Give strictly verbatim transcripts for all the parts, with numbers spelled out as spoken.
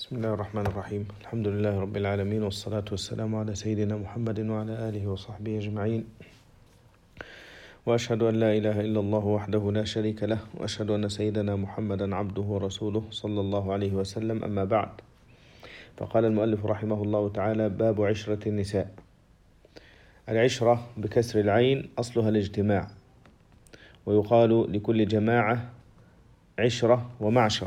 بسم الله الرحمن الرحيم. الحمد لله رب العالمين، والصلاة والسلام على سيدنا محمد وعلى آله وصحبه أجمعين، وأشهد أن لا إله إلا الله وحده لا شريك له، وأشهد أن سيدنا محمدا عبده ورسوله صلى الله عليه وسلم. أما بعد، فقال المؤلف رحمه الله تعالى: باب عشرة النساء. العشرة بكسر العين أصلها الاجتماع، ويقال لكل جماعة عشرة ومعشر،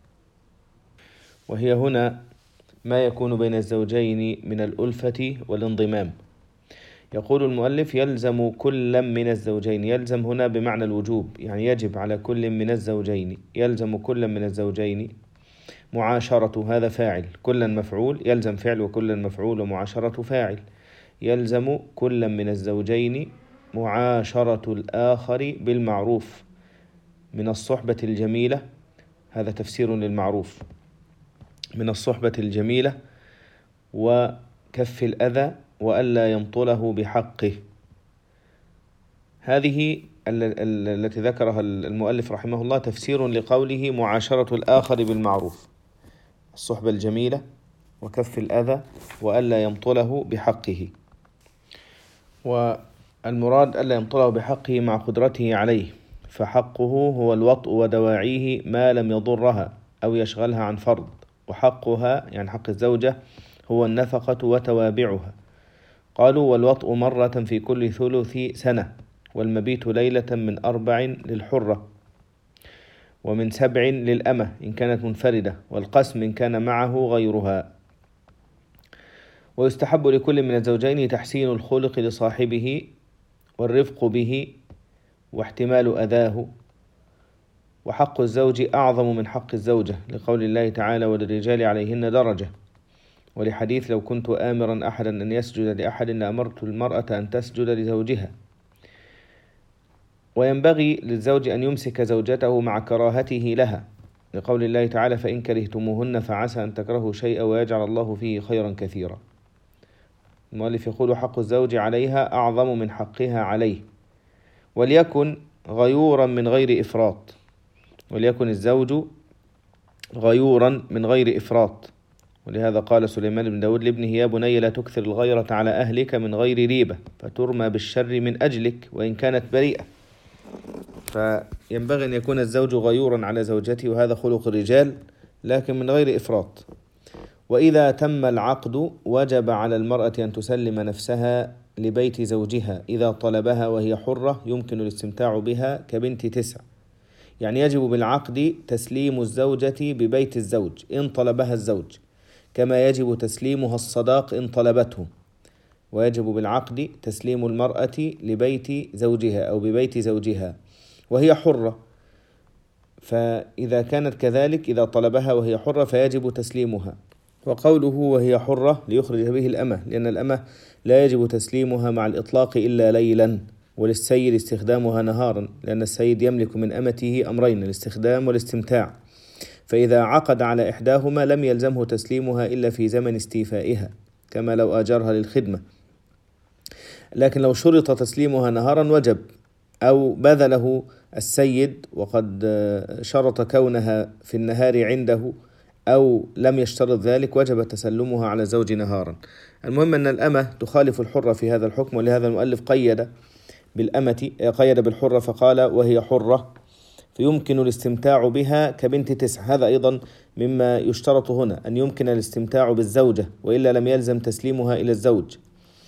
وهي هنا ما يكون بين الزوجين من الألفة والانضمام. يقول المؤلف: يلزم كل من الزوجين. يلزم هنا بمعنى الوجوب، يعني يجب على كل من الزوجين. يلزم كل من الزوجين معاشرة، هذا فاعل، كلا مفعول، يلزم فعل وكلا مفعول ومعاشرة فاعل. يلزم كل من الزوجين معاشرة الآخر بالمعروف من الصحبة الجميلة، هذا تفسير للمعروف، من الصحبة الجميلة وكف الأذى وألا ينطله بحقه. هذه التي ذكرها المؤلف رحمه الله تفسير لقوله معاشرة الآخر بالمعروف، الصحبة الجميلة وكف الأذى وألا ينطله بحقه. والمراد ألا ينطله بحقه مع قدرته عليه، فحقه هو الوطء ودواعيه ما لم يضرها أو يشغلها عن فرض، وحقها يعني حق الزوجة هو النفقة وتوابعها. قالوا: والوطء مرة في كل ثلث سنة، والمبيت ليلة من أربع للحرة، ومن سبع للأمة إن كانت منفردة، والقسم إن كان معه غيرها. ويستحب لكل من الزوجين تحسين الخلق لصاحبه والرفق به واحتمال أذاه. وحق الزوج أعظم من حق الزوجة، لقول الله تعالى: وللرجال عليهن درجة، ولحديث: لو كنت آمرا أحدا أن يسجد لأحد لأمرت المرأة أن تسجد لزوجها. وينبغي للزوج أن يمسك زوجته مع كراهته لها، لقول الله تعالى: فإن كرهتموهن فعسى أن تكرهوا شيئا ويجعل الله فيه خيرا كثيرا. المؤلف يقول: حق الزوج عليها أعظم من حقها عليه. وليكن غيورا من غير إفراط، وليكن الزوج غيورا من غير إفراط. ولهذا قال سليمان بن داود لابنه: يا بني لا تكثر الغيرة على أهلك من غير ريبة فترمى بالشر من أجلك وإن كانت بريئة. فينبغي أن يكون الزوج غيورا على زوجته، وهذا خلق الرجال، لكن من غير إفراط. وإذا تم العقد وجب على المرأة أن تسلم نفسها لبيت زوجها إذا طلبها وهي حرة يمكن الاستمتاع بها كبنت تسع. يعني يجب بالعقد تسليم الزوجة ببيت الزوج إن طلبها الزوج، كما يجب تسليمها الصداق إن طلبته. ويجب بالعقد تسليم المرأة لبيت زوجها أو ببيت زوجها وهي حرة، فإذا كانت كذلك إذا طلبها وهي حرة فيجب تسليمها. وقوله وهي حرة ليخرج به الأمة، لأن الأمة لا يجب تسليمها مع الإطلاق إلا ليلا، وللسيد استخدامها نهارا، لأن السيد يملك من أمته أمرين: الاستخدام والاستمتاع، فإذا عقد على إحداهما لم يلزمه تسليمها إلا في زمن استيفائها، كما لو آجرها للخدمة. لكن لو شرط تسليمها نهارا وجب، أو بذله السيد وقد شرط كونها في النهار عنده، أو لم يشترط ذلك، وجب تسلمها على الزوج نهارا. المهم أن الأمة تخالف الحرة في هذا الحكم، ولهذا المؤلف قيد بالأمة قيد بالحرة فقال وهي حرة، فيمكن الاستمتاع بها كبنت تسع. هذا أيضا مما يشترط هنا، أن يمكن الاستمتاع بالزوجة، وإلا لم يلزم تسليمها إلى الزوج،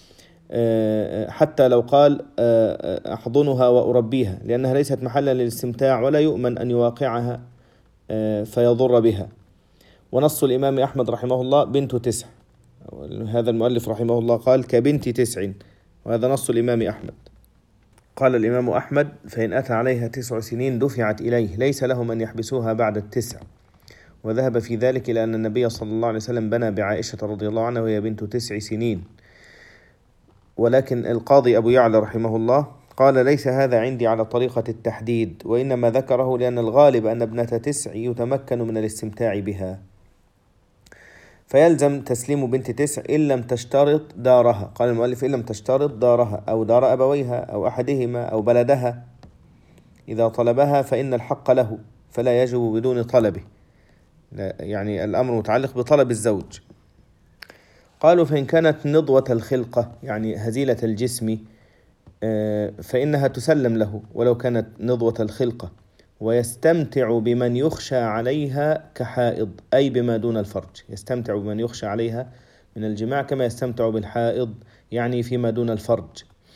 حتى لو قال أحضنها وأربيها، لأنها ليست محلا للاستمتاع، ولا يؤمن أن يواقعها فيضر بها. ونص الإمام أحمد رحمه الله بنت تسع، هذا المؤلف رحمه الله قال كبنت تسع، وهذا نص الإمام أحمد. قال الإمام أحمد: فإن أتى عليها تسع سنين دفعت إليه، ليس لهم أن يحبسوها بعد التسع. وذهب في ذلك إلى أن النبي صلى الله عليه وسلم بنى بعائشة رضي الله عنها وهي بنت تسع سنين. ولكن القاضي أبو يعلى رحمه الله قال: ليس هذا عندي على طريقة التحديد، وإنما ذكره لأن الغالب أن ابنة تسع يتمكن من الاستمتاع بها، فيلزم تسليم بنت تسع إن لم تشترط دارها. قال المؤلف: إن لم تشترط دارها أو دار أبويها أو أحدهما أو بلدها. إذا طلبها فإن الحق له، فلا يجب بدون طلبه. يعني الأمر متعلق بطلب الزوج. قالوا فإن كانت نضوة الخلقة يعني هزيلة الجسم فإنها تسلم له ولو كانت نضوة الخلقة، ويستمتع بمن يخشى عليها كحائض، أي بما دون الفرج، يستمتع بمن يخشى عليها من الجماع كما يستمتع بالحائض يعني فيما دون الفرج.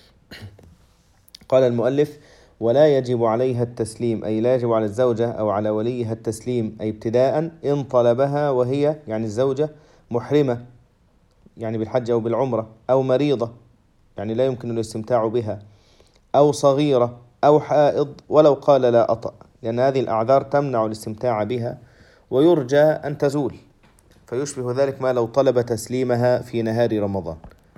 قال المؤلف ولا يجب عليها التسليم، أي لا يجب على الزوجة أو على وليها التسليم، أي ابتداء إن طلبها وهي يعني الزوجة محرمة يعني بالحج أو بالعمرة، أو مريضة يعني لا يمكن الاستمتاع بها، أو صغيرة، أو حائض، ولو قال لا أطأ، لأن هذه الأعذار تمنع الاستمتاع بها ويرجى أن تزول، فيشبه ذلك ما لو طلب تسليمها في نهار رمضان.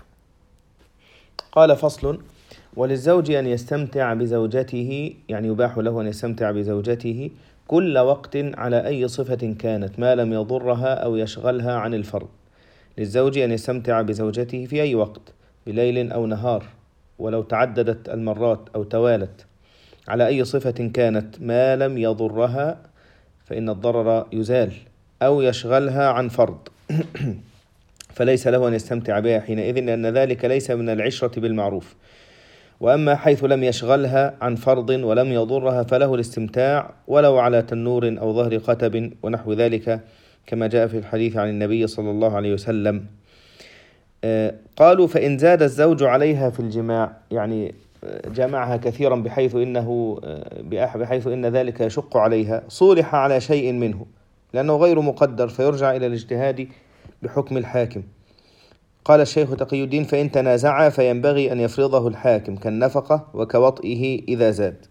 قال فصل وللزوج أن يستمتع بزوجته، يعني يباح له أن يستمتع بزوجته كل وقت على أي صفة كانت ما لم يضرها أو يشغلها عن الفرض. للزوج أن يستمتع بزوجته في أي وقت بليل أو نهار ولو تعددت المرات أو توالت على أي صفة كانت ما لم يضرها، فإن الضرر يزال، أو يشغلها عن فرض فليس له أن يستمتع بها حينئذ، لأن ذلك ليس من العشرة بالمعروف. وأما حيث لم يشغلها عن فرض ولم يضرها فله الاستمتاع ولو على تنور أو ظهر قتب ونحو ذلك، كما جاء في الحديث عن النبي صلى الله عليه وسلم. قالوا فإن زاد الزوج عليها في الجماع، يعني جمعها كثيرا بحيث إنه بحيث إن ذلك يشق عليها، صولح على شيء منه لأنه غير مقدر فيرجع إلى الاجتهاد بحكم الحاكم. قال الشيخ تقي الدين فإن تنازعا فينبغي أن يفرضه الحاكم كالنفقة وكوطئه إذا زاد.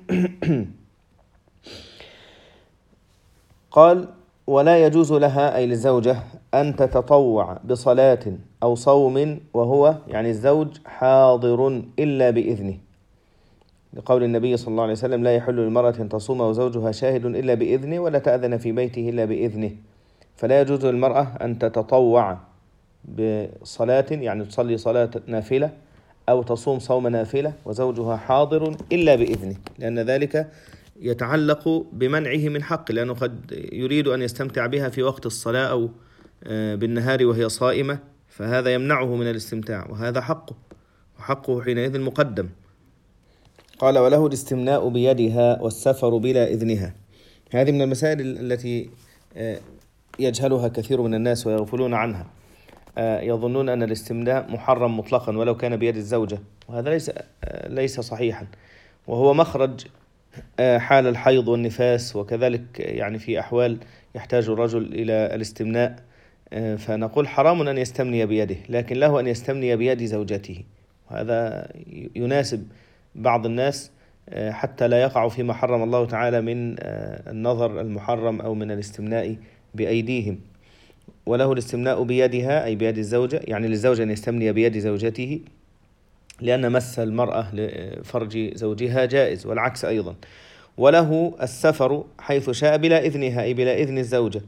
قال ولا يجوز لها أي للزوجة أن تتطوع بصلاة أو صوم وهو يعني الزوج حاضر إلا بإذنه، لقول النبي صلى الله عليه وسلم لا يحل للمرأة أن تصوم وزوجها شاهد إلا بإذنه ولا تأذن في بيته إلا بإذنه. فلا يجوز للمرأة أن تتطوع بصلاة يعني تصلي صلاة نافلة أو تصوم صوم نافلة وزوجها حاضر إلا بإذنه، لأن ذلك يتعلق بمنعه من حق، لأنه قد يريد أن يستمتع بها في وقت الصلاة أو بالنهار وهي صائمة، فهذا يمنعه من الاستمتاع وهذا حقه، وحقه حينئذ مقدم. قال وله الاستمناء بيدها والسفر بلا إذنها. هذه من المسائل التي يجهلها كثير من الناس ويغفلون عنها، يظنون أن الاستمناء محرم مطلقا ولو كان بيد الزوجة، وهذا ليس ليس صحيحا، وهو مخرج حال الحيض والنفاس، وكذلك يعني في أحوال يحتاج الرجل إلى الاستمناء، فنقول حرام أن يستمني بيده، لكن له أن يستمني بيد زوجته، وهذا يناسب بعض الناس حتى لا يقع فيما حرم الله تعالى من النظر المحرم أو من الاستمناء بأيديهم. وله الاستمناء بيدها أي بيد الزوجة، يعني للزوجة أن يستمني بيد زوجته، لأن مس المرأة لفرج زوجها جائز، والعكس أيضا. وله السفر حيث شاء بلا إذنها أي بلا إذن الزوجة،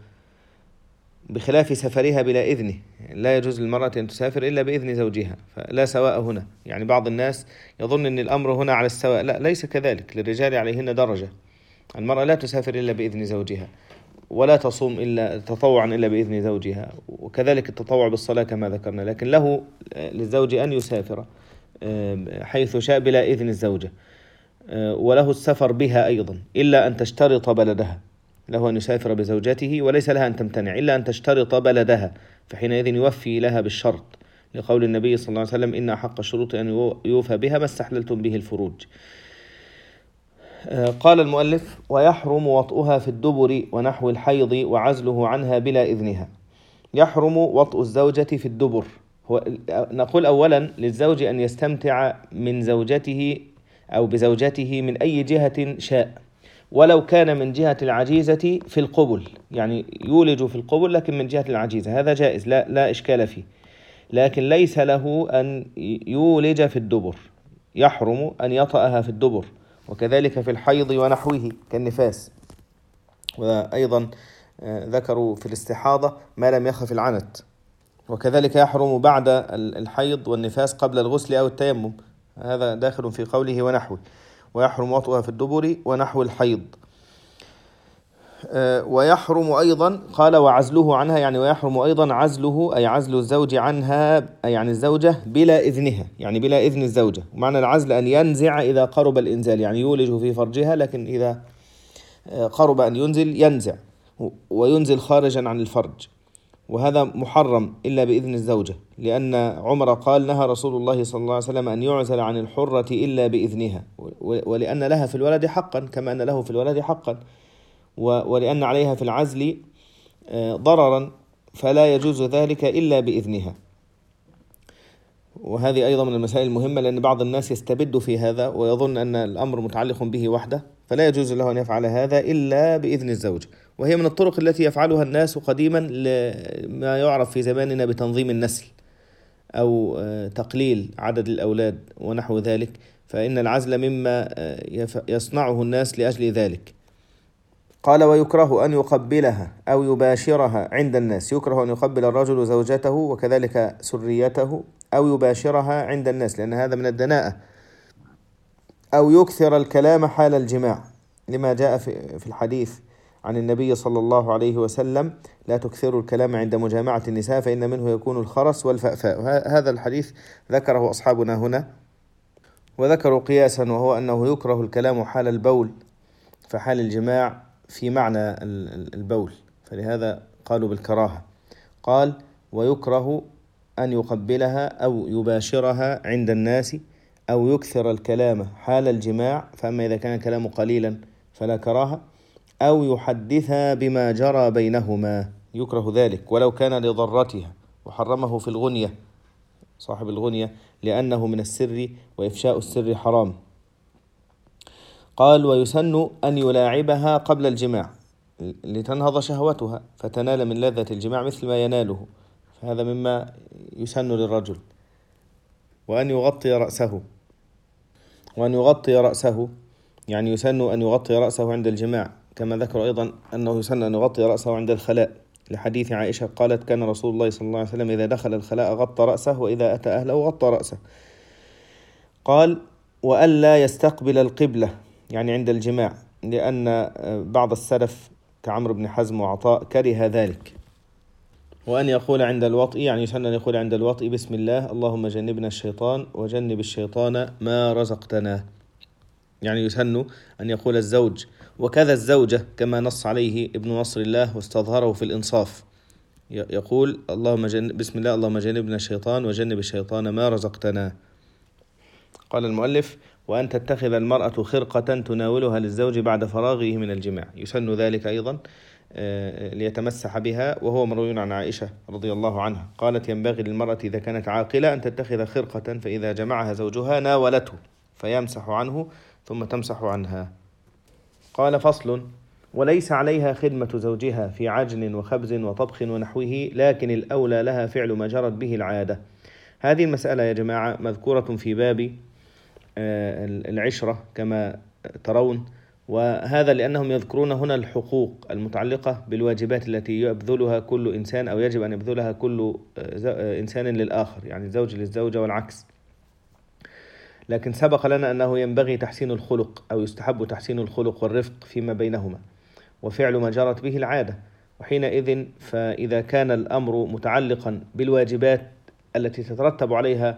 بخلاف سفرها بلا إذنه، لا يجوز للمرأة أن تسافر إلا بإذن زوجها، فلا سواء هنا. يعني بعض الناس يظن أن الأمر هنا على السواء، لا، ليس كذلك، للرجال عليهن درجة. المرأة لا تسافر إلا بإذن زوجها، ولا تصوم إلا تطوعا إلا بإذن زوجها، وكذلك التطوع بالصلاة كما ذكرنا، لكن له للزوج أن يسافر حيث شاء بلا إذن الزوجة. وله السفر بها أيضا إلا أن تشترط بلدها، له أن يسافر بزوجته وليس لها أن تمتنع إلا أن تشترط بلدها، فحينئذ يوفي لها بالشرط، لقول النبي صلى الله عليه وسلم إن حق الشروط أن يوفى بها ما استحللتم به الفروج. قال المؤلف ويحرم وطئها في الدبر ونحو الحيض وعزله عنها بلا إذنها. يحرم وطئ الزوجة في الدبر. هو نقول أولا للزوج أن يستمتع من زوجته أو بزوجته من أي جهة شاء، ولو كان من جهة العجيزة في القبل، يعني يولج في القبل لكن من جهة العجيزة، هذا جائز، لا, لا إشكال فيه، لكن ليس له أن يولج في الدبر، يحرم أن يطأها في الدبر، وكذلك في الحيض ونحوه كالنفاس. وأيضا ذكروا في الاستحاضة ما لم يخف العنت، وكذلك يحرم بعد الحيض والنفاس قبل الغسل أو التيمم، هذا داخل في قوله ونحوه. ويحرم وطئها في الدبر ونحو الحيض. ويحرم أيضا، قال وعزله عنها، يعني ويحرم أيضا عزله أي عزل الزوج عنها أي عن الزوجة بلا إذنها، يعني بلا إذن الزوجة. ومعنى العزل أن ينزع إذا قرب الإنزال، يعني يولج في فرجها لكن إذا قرب أن ينزل ينزع، وينزل خارجا عن الفرج، وهذا محرم إلا بإذن الزوجة، لأن عمر قال نهى رسول الله صلى الله عليه وسلم أن يعزل عن الحرة إلا بإذنها، ولأن لها في الولد حقا كما أن له في الولد حقا، ولأن عليها في العزل ضررا فلا يجوز ذلك إلا بإذنها. وهذه أيضا من المسائل المهمة، لأن بعض الناس يستبد في هذا ويظن أن الأمر متعلق به وحده، فلا يجوز له أن يفعل هذا إلا بإذن الزوج. وهي من الطرق التي يفعلها الناس قديما لما يعرف في زماننا بتنظيم النسل أو تقليل عدد الأولاد ونحو ذلك، فإن العزل مما يصنعه الناس لأجل ذلك. قال ويكره أن يقبلها أو يباشرها عند الناس، يكره أن يقبل الرجل زوجته وكذلك سريته أو يباشرها عند الناس، لأن هذا من الدناءة. أو يكثر الكلام حال الجماع، لما جاء في الحديث عن النبي صلى الله عليه وسلم لا تكثروا الكلام عند مجامعة النساء فإن منه يكون الخرس والفأفاء. هذا الحديث ذكره أصحابنا هنا، وذكروا قياسا وهو أنه يكره الكلام حال البول، فحال الجماع في معنى البول، فلهذا قالوا بالكراهة. قال ويكره أن يقبلها أو يباشرها عند الناس أو يكثر الكلام حال الجماع، فأما إذا كان كلام قليلا فلا كراهة، أو يحدثها بما جرى بينهما، يكره ذلك ولو كان لضرتها، وحرمه في الغنية صاحب الغنية لأنه من السر وإفشاء السر حرام. قال ويسن أن يلاعبها قبل الجماع لتنهض شهوتها فتنال من لذة الجماع مثل ما يناله، فهذا مما يسن للرجل. وأن يغطي رأسه، وأن يغطي رأسه يعني يسن أن يغطي رأسه عند الجماع، كما ذكر أيضا أنه يسن أن يغطي رأسه عند الخلاء، لحديث عائشة قالت كان رسول الله صلى الله عليه وسلم إذا دخل الخلاء غطى رأسه وإذا أتى أهله غطى رأسه. قال وألا يستقبل القبلة يعني عند الجماع، لأن بعض السلف كعمرو بن حزم وعطاء كره ذلك. وأن يقول عند الوطء يعني يسن أن يقول عند الوطء بسم الله اللهم جنبنا الشيطان وجنب الشيطان ما رزقتنا، يعني يسن أن يقول الزوج وكذا الزوجة كما نص عليه ابن نصر الله واستظهره في الإنصاف، يقول اللهم جنب بسم الله اللهم جنبنا الشيطان وجنب الشيطان ما رزقتنا. قال المؤلف وأن تتخذ المرأة خرقة تناولها للزوج بعد فراغه من الجماع، يسن ذلك أيضا ليتمسح بها، وهو مروي عن عائشة رضي الله عنها قالت ينبغي للمرأة إذا كانت عاقلة أن تتخذ خرقة فإذا جمعها زوجها ناولته فيمسح عنه ثم تمسح عنها. قال فصل وليس عليها خدمة زوجها في عجن وخبز وطبخ ونحوه، لكن الأولى لها فعل ما جرت به العادة. هذه المسألة يا جماعة مذكورة في باب العشرة كما ترون، وهذا لأنهم يذكرون هنا الحقوق المتعلقة بالواجبات التي يبذلها كل إنسان أو يجب أن يبذلها كل إنسان للآخر، يعني الزوج للزوجة والعكس. لكن سبق لنا أنه ينبغي تحسين الخلق أو يستحب تحسين الخلق والرفق فيما بينهما وفعل ما جرت به العادة، وحينئذ فإذا كان الأمر متعلقا بالواجبات التي تترتب عليها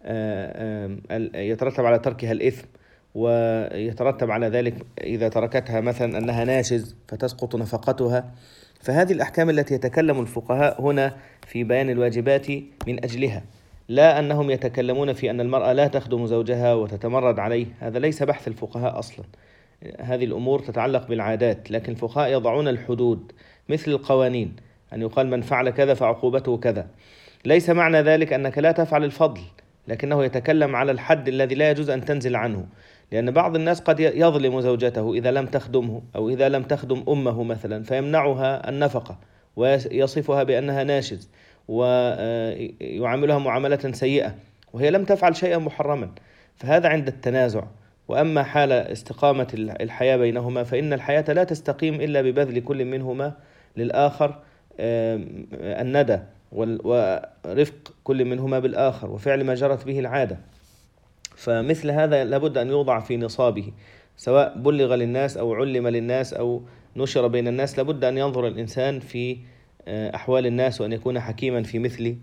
يترتب على تركها الإثم، ويترتب على ذلك إذا تركتها مثلا أنها ناشز فتسقط نفقتها، فهذه الأحكام التي يتكلم الفقهاء هنا في بيان الواجبات من أجلها، لا أنهم يتكلمون في أن المرأة لا تخدم زوجها وتتمرد عليه، هذا ليس بحث الفقهاء أصلا. هذه الأمور تتعلق بالعادات، لكن الفقهاء يضعون الحدود مثل القوانين، أن يقال من فعل كذا فعقوبته كذا. ليس معنى ذلك أنك لا تفعل الفضل، لكنه يتكلم على الحد الذي لا يجوز أن تنزل عنه، لأن بعض الناس قد يظلم زوجته إذا لم تخدمه أو إذا لم تخدم أمه مثلا فيمنعها النفقة ويصفها بأنها ناشز ويعاملها معاملة سيئة وهي لم تفعل شيئا محرما، فهذا عند التنازع. وأما حال استقامة الحياة بينهما فإن الحياة لا تستقيم إلا ببذل كل منهما للآخر الندى ورفق كل منهما بالآخر وفعل ما جرت به العادة، فمثل هذا لابد أن يوضع في نصابه سواء بلغ للناس أو علم للناس أو نشر بين الناس، لابد أن ينظر الإنسان في أحوال الناس وأن يكون حكيما في مثل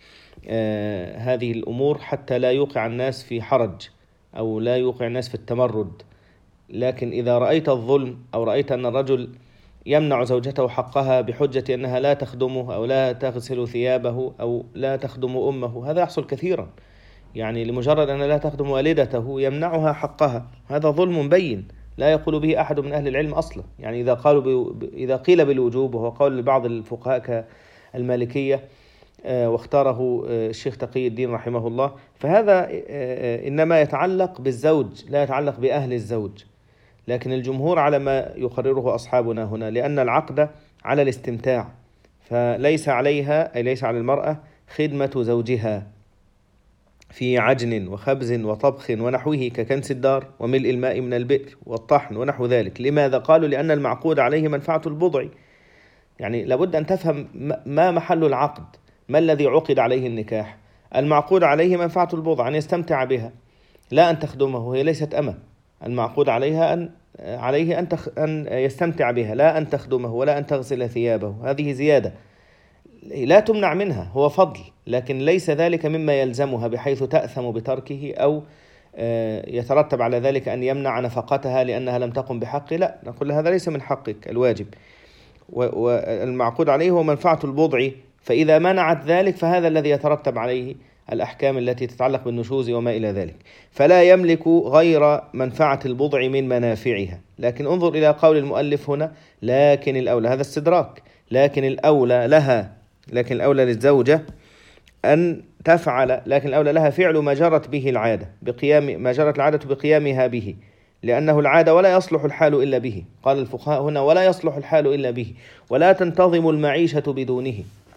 هذه الأمور حتى لا يوقع الناس في حرج أو لا يوقع الناس في التمرد. لكن إذا رأيت الظلم أو رأيت أن الرجل يمنع زوجته حقها بحجة أنها لا تخدمه أو لا تغسل ثيابه أو لا تخدم أمه، هذا يحصل كثيرا، يعني لمجرد أن لا تخدم والدته يمنعها حقها، هذا ظلم بين لا يقول به أحد من أهل العلم أصلا. يعني إذا قالوا ب... إذا قيل بالوجوب، وهو قول لبعض الفقهاء كالمالكية واختاره الشيخ تقي الدين رحمه الله، فهذا إنما يتعلق بالزوج لا يتعلق بأهل الزوج. لكن الجمهور على ما يقرره أصحابنا هنا، لأن العقد على الاستمتاع، فليس عليها أي ليس على المرأة خدمة زوجها في عجن وخبز وطبخ ونحوه ككنس الدار وملء الماء من البئر والطحن ونحو ذلك. لماذا؟ قالوا لأن المعقود عليه منفعة البضع. يعني لابد أن تفهم ما محل العقد، ما الذي عقد عليه النكاح. المعقود عليه منفعة البضع، أن يستمتع بها لا أن تخدمه، هي ليست أمة. المعقود عليها أن عليه أن تخ... أن يستمتع بها لا أن تخدمه ولا أن تغسل ثيابه، هذه زيادة لا تمنع منها، هو فضل، لكن ليس ذلك مما يلزمها بحيث تأثم بتركه أو يترتب على ذلك أن يمنع نفقتها لأنها لم تقم بحقه. لا، نقول هذا ليس من حقك الواجب، والمعقود عليه هو منفعة البضع، فإذا منعت ذلك فهذا الذي يترتب عليه الأحكام التي تتعلق بالنشوز وما إلى ذلك، فلا يملك غير منفعة البضع من منافعها. لكن انظر إلى قول المؤلف هنا لكن الأولى، هذا استدراك، لكن الأولى لها، لكن الأولى للزوجة أن تفعل، لكن الأولى لها فعل ما جرت به العادة بقيام ما جرت العادة بقيامها به، لأنه العادة ولا يصلح الحال إلا به. قال الفقهاء هنا ولا يصلح الحال إلا به، ولا تنتظم المعيشة بدونه.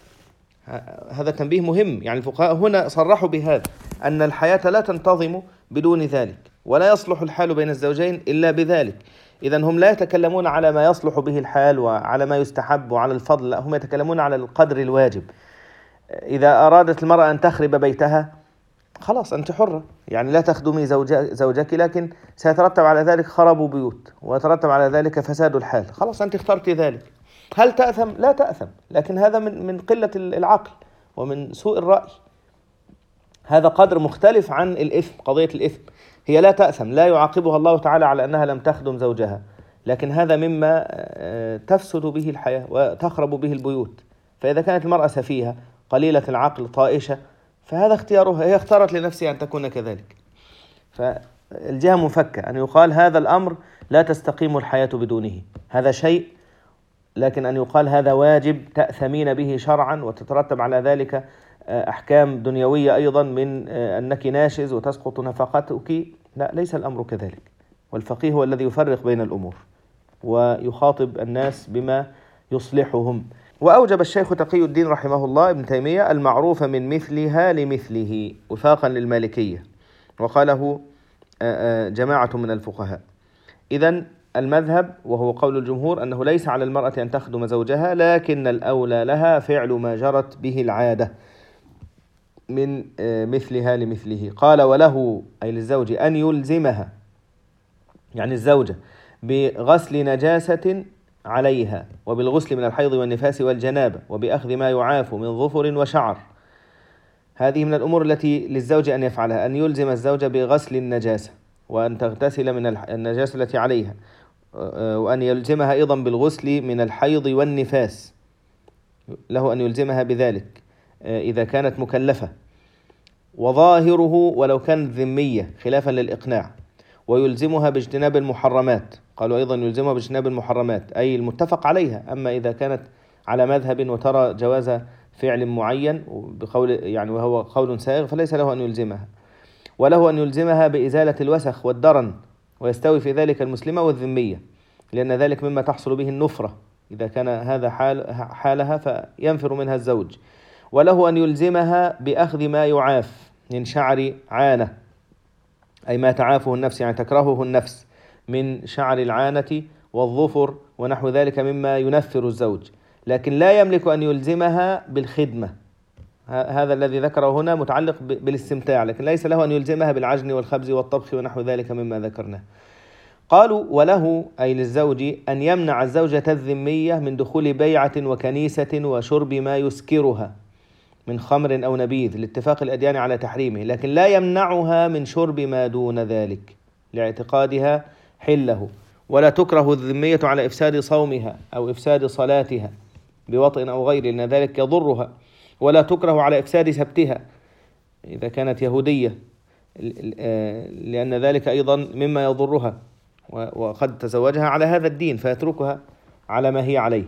هذا تنبيه مهم، يعني الفقهاء هنا صرحوا بهذا أن الحياة لا تنتظم بدون ذلك، ولا يصلح الحال بين الزوجين إلا بذلك. إذن هم لا يتكلمون على ما يصلح به الحال وعلى ما يستحب وعلى الفضل، لا، هم يتكلمون على القدر الواجب. إذا أرادت المرأة أن تخرب بيتها خلاص أنت حرة، يعني لا تخدمي زوجك، لكن سيترتب على ذلك خراب بيوت ويترتب على ذلك فساد الحال، خلاص أنت اخترت ذلك. هل تأثم؟ لا تأثم، لكن هذا من من قلة العقل ومن سوء الرأي. هذا قدر مختلف عن الإثم، قضية الإثم هي لا تأثم، لا يعاقبها الله تعالى على أنها لم تخدم زوجها، لكن هذا مما تفسد به الحياة وتخرب به البيوت. فإذا كانت المرأة سفيهة قليلة العقل طائشة فهذا اختيارها، هي اختارت لنفسها أن تكون كذلك. فالجهة مفكة أن يقال هذا الأمر لا تستقيم الحياة بدونه، هذا شيء، لكن أن يقال هذا واجب تأثمين به شرعا وتترتب على ذلك أحكام دنيوية أيضا من أنك ناشز وتسقط نفقتك، لا، ليس الأمر كذلك. والفقيه هو الذي يفرق بين الأمور ويخاطب الناس بما يصلحهم. وأوجب الشيخ تقي الدين رحمه الله ابن تيمية المعروف من مثلها لمثله وفاقا للمالكية، وقاله جماعة من الفقهاء. إذن المذهب وهو قول الجمهور أنه ليس على المرأة أن تخدم زوجها، لكن الأولى لها فعل ما جرت به العادة من مثلها لمثله. قال وله أي للزوج أن يلزمها، يعني الزوجة، بغسل نجاسة عليها وبالغسل من الحيض والنفاس والجنابة وبأخذ ما يعاف من ظفر وشعر. هذه من الأمور التي للزوج أن يفعلها، أن يلزم الزوجة بغسل النجاسة وأن تغتسل من النجاسة التي عليها، وأن يلزمها أيضا بالغسل من الحيض والنفاس، له أن يلزمها بذلك إذا كانت مكلفة، وظاهره ولو كانت ذمية خلافا للإقناع. ويلزمها باجتناب المحرمات، قالوا أيضا يلزمها باجتناب المحرمات أي المتفق عليها. أما إذا كانت على مذهب وترى جواز فعل معين بقول يعني وهو قول سائغ فليس له أن يلزمها. وله أن يلزمها بإزالة الوسخ والدرن، ويستوي في ذلك المسلمة والذمية، لأن ذلك مما تحصل به النفرة إذا كان هذا حال حالها فينفر منها الزوج. وله أن يلزمها بأخذ ما يعاف من شعر عانة، أي ما تعافه النفس، يعني تكرهه النفس، من شعر العانة والظفر ونحو ذلك مما ينفر الزوج، لكن لا يملك أن يلزمها بالخدمة. هذا الذي ذكره هنا متعلق بالاستمتاع، لكن ليس له أن يلزمها بالعجن والخبز والطبخ ونحو ذلك مما ذكرناه. قالوا وله أي للزوج أن يمنع الزوجة الذمية من دخول بيعة وكنيسة وشرب ما يسكرها من خمر أو نبيذ لاتفاق الأديان على تحريمه، لكن لا يمنعها من شرب ما دون ذلك لاعتقادها حله. ولا تكره الذمية على إفساد صومها أو إفساد صلاتها بوطئ أو غيره لأن ذلك يضرها. ولا تكره على إفساد سبتها إذا كانت يهودية لأن ذلك أيضا مما يضرها، وقد تزوجها على هذا الدين فيتركها على ما هي عليه.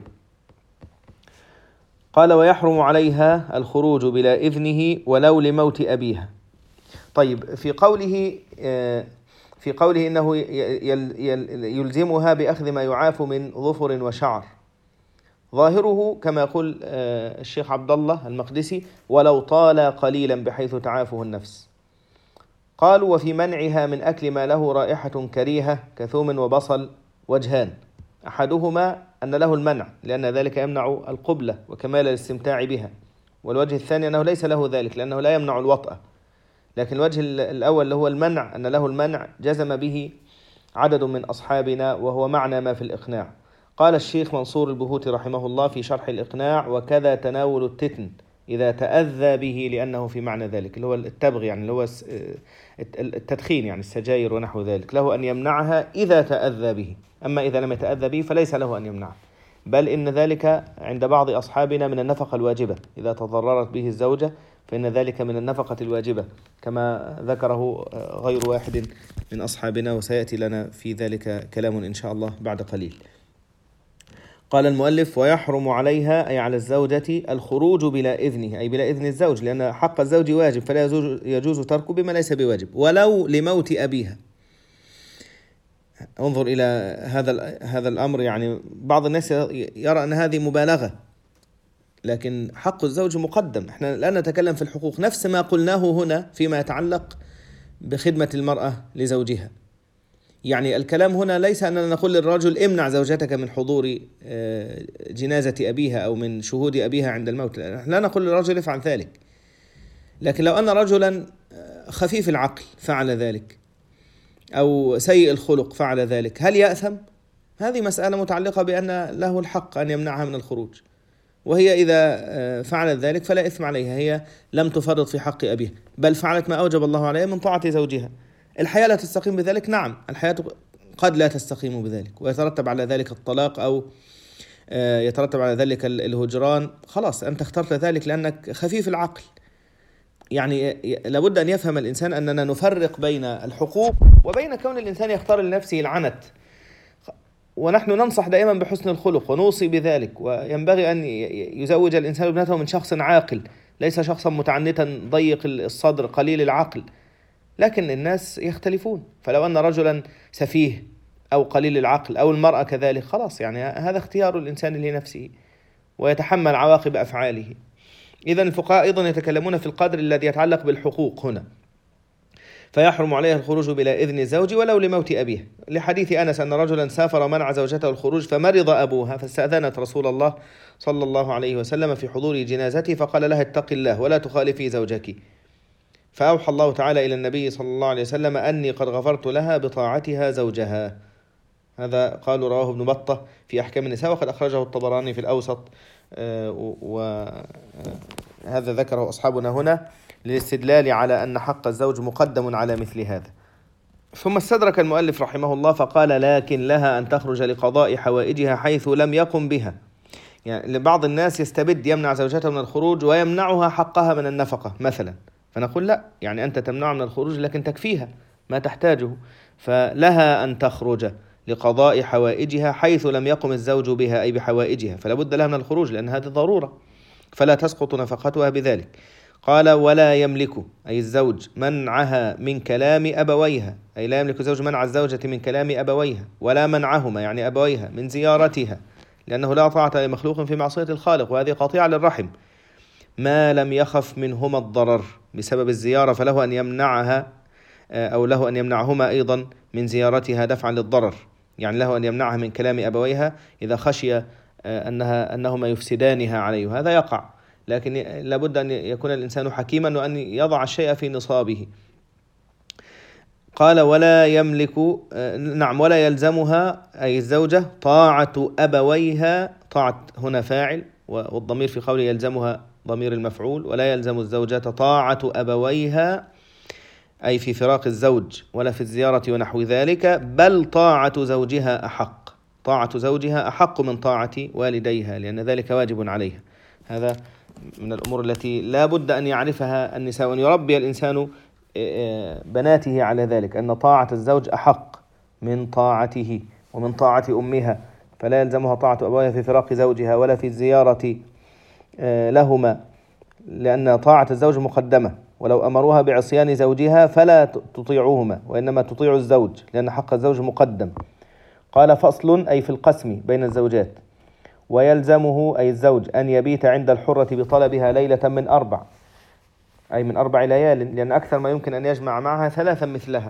قال ويحرم عليها الخروج بلا إذنه ولو لموت أبيها. طيب في قوله في قوله إنه يلزمها بأخذ ما يعاف من ظفر وشعر، ظاهره كما يقول الشيخ عبد الله المقدسي ولو طال قليلا بحيث تعافه النفس. قالوا وفي منعها من أكل ما له رائحة كريهة كثوم وبصل وجهان، أحدهما أن له المنع لأن ذلك يمنع القبلة وكمال الاستمتاع بها، والوجه الثاني أنه ليس له ذلك لأنه لا يمنع الوطأة. لكن الوجه الأول اللي هو المنع أن له المنع جزم به عدد من أصحابنا وهو معنى ما في الإقناع. قال الشيخ منصور البهوتي رحمه الله في شرح الإقناع وكذا تناول التتن إذا تأذى به لأنه في معنى ذلك اللي هو التبغ يعني اللي هو التدخين يعني السجاير ونحو ذلك، له أن يمنعها إذا تأذى به، أما إذا لم يتأذى به فليس له أن يمنعه، بل إن ذلك عند بعض أصحابنا من النفقة الواجبة إذا تضررت به الزوجة فإن ذلك من النفقة الواجبة كما ذكره غير واحد من أصحابنا، وسيأتي لنا في ذلك كلام إن شاء الله بعد قليل. قال المؤلف ويحرم عليها أي على الزوجة الخروج بلا إذنه أي بلا إذن الزوج، لأن حق الزوج واجب فلا يجوز تركه بما ليس بواجب ولو لموت أبيها. انظر إلى هذا هذا الأمر، يعني بعض الناس يرى أن هذه مبالغة، لكن حق الزوج مقدم. احنا لا نتكلم في الحقوق، نفس ما قلناه هنا فيما يتعلق بخدمة المرأة لزوجها. يعني الكلام هنا ليس أننا نقول للرجل امنع زوجتك من حضور جنازة أبيها أو من شهود أبيها عند الموت، لا نقول للرجل افعل ذلك. لكن لو أن رجلا خفيف العقل فعل ذلك أو سيء الخلق فعل ذلك هل يأثم؟ هذه مسألة متعلقة بأن له الحق أن يمنعها من الخروج، وهي إذا فعلت ذلك فلا إثم عليها، هي لم تفرط في حق أبيها بل فعلت ما أوجب الله عليها من طاعة زوجها. الحياة لا تستقيم بذلك، نعم الحياة قد لا تستقيم بذلك ويترتب على ذلك الطلاق أو يترتب على ذلك الهجران، خلاص أنت اخترت ذلك لأنك خفيف العقل. يعني لابد أن يفهم الإنسان أننا نفرق بين الحقوق وبين كون الإنسان يختار لنفسه العنت، ونحن ننصح دائما بحسن الخلق ونوصي بذلك، وينبغي أن يزوج الإنسان ابنته من شخص عاقل ليس شخصا متعنتا ضيق الصدر قليل العقل. لكن الناس يختلفون، فلو أن رجلا سفيه أو قليل العقل أو المرأة كذلك خلاص يعني هذا اختيار الإنسان لنفسه ويتحمل عواقب أفعاله. إذن الفقهاء أيضا يتكلمون في القدر الذي يتعلق بالحقوق هنا. فيحرم عليها الخروج بلا إذن الزوج ولو لموت أبيه، لحديث أنس أن رجلا سافر ومنع زوجته الخروج فمرض أبوها فاستأذنت رسول الله صلى الله عليه وسلم في حضور جنازته فقال لها اتق الله ولا تخالفي زوجك، فأوحى الله تعالى إلى النبي صلى الله عليه وسلم أني قد غفرت لها بطاعتها زوجها. هذا قالوا رواه ابن بطة في أحكام النساء وقد أخرجه الطبراني في الأوسط، وهذا ذكره أصحابنا هنا للاستدلال على أن حق الزوج مقدم على مثل هذا. ثم استدرك المؤلف رحمه الله فقال لكن لها أن تخرج لقضاء حوائجها حيث لم يقم بها. يعني لبعض الناس يستبد يمنع زوجته من الخروج ويمنعها حقها من النفقة مثلا، فنقول لا، يعني أنت تمنع من الخروج لكن تكفيها ما تحتاجه، فلها أن تخرج لقضاء حوائجها حيث لم يقم الزوج بها أي بحوائجها، فلا بد لها من الخروج لأن هذه ضرورة فلا تسقط نفقتها بذلك. قال ولا يملك أي الزوج منعها من كلام أبويها، أي لا يملك الزوج منع الزوجة من كلام أبويها ولا منعهما يعني أبويها من زيارتها، لأنه لا طاعة لمخلوق في معصية الخالق وهذه قطيعة للرحم، ما لم يخف منهما الضرر بسبب الزيارة فله أن يمنعها أو له أن يمنعهما أيضا من زيارتها دفعا للضرر، يعني له أن يمنعها من كلام أبويها إذا خشي أنها أنهما يفسدانها عليه، وهذا يقع، لكن لابد أن يكون الإنسان حكيما وأن يضع الشيء في نصابه. قال ولا يملك نعم ولا يلزمها أي الزوجة طاعة أبويها، طاعة هنا فاعل والضمير في قوله يلزمها ضمير المفعول، ولا يلزم الزوجة طاعة أبويها أي في فراق الزوج ولا في الزيارة ونحو ذلك، بل طاعة زوجها أحق، طاعة زوجها أحق من طاعة والديها لأن ذلك واجب عليها. هذا من الأمور التي لا بد أن يعرفها النساء وأن يربي الإنسان بناته على ذلك، أن طاعة الزوج أحق من طاعته ومن طاعة أمها، فلا يلزمها طاعة أبويها في فراق زوجها ولا في الزيارة لهما، لأن طاعة الزوج مقدمة، ولو أمروها بعصيان زوجها فلا تطيعوهما وإنما تطيع الزوج لأن حق الزوج مقدم. قال فصل أي في القسم بين الزوجات. ويلزمه أي الزوج أن يبيت عند الحرة بطلبها ليلة من أربع، أي من أربع ليال، لأن أكثر ما يمكن أن يجمع معها ثلاثا مثلها.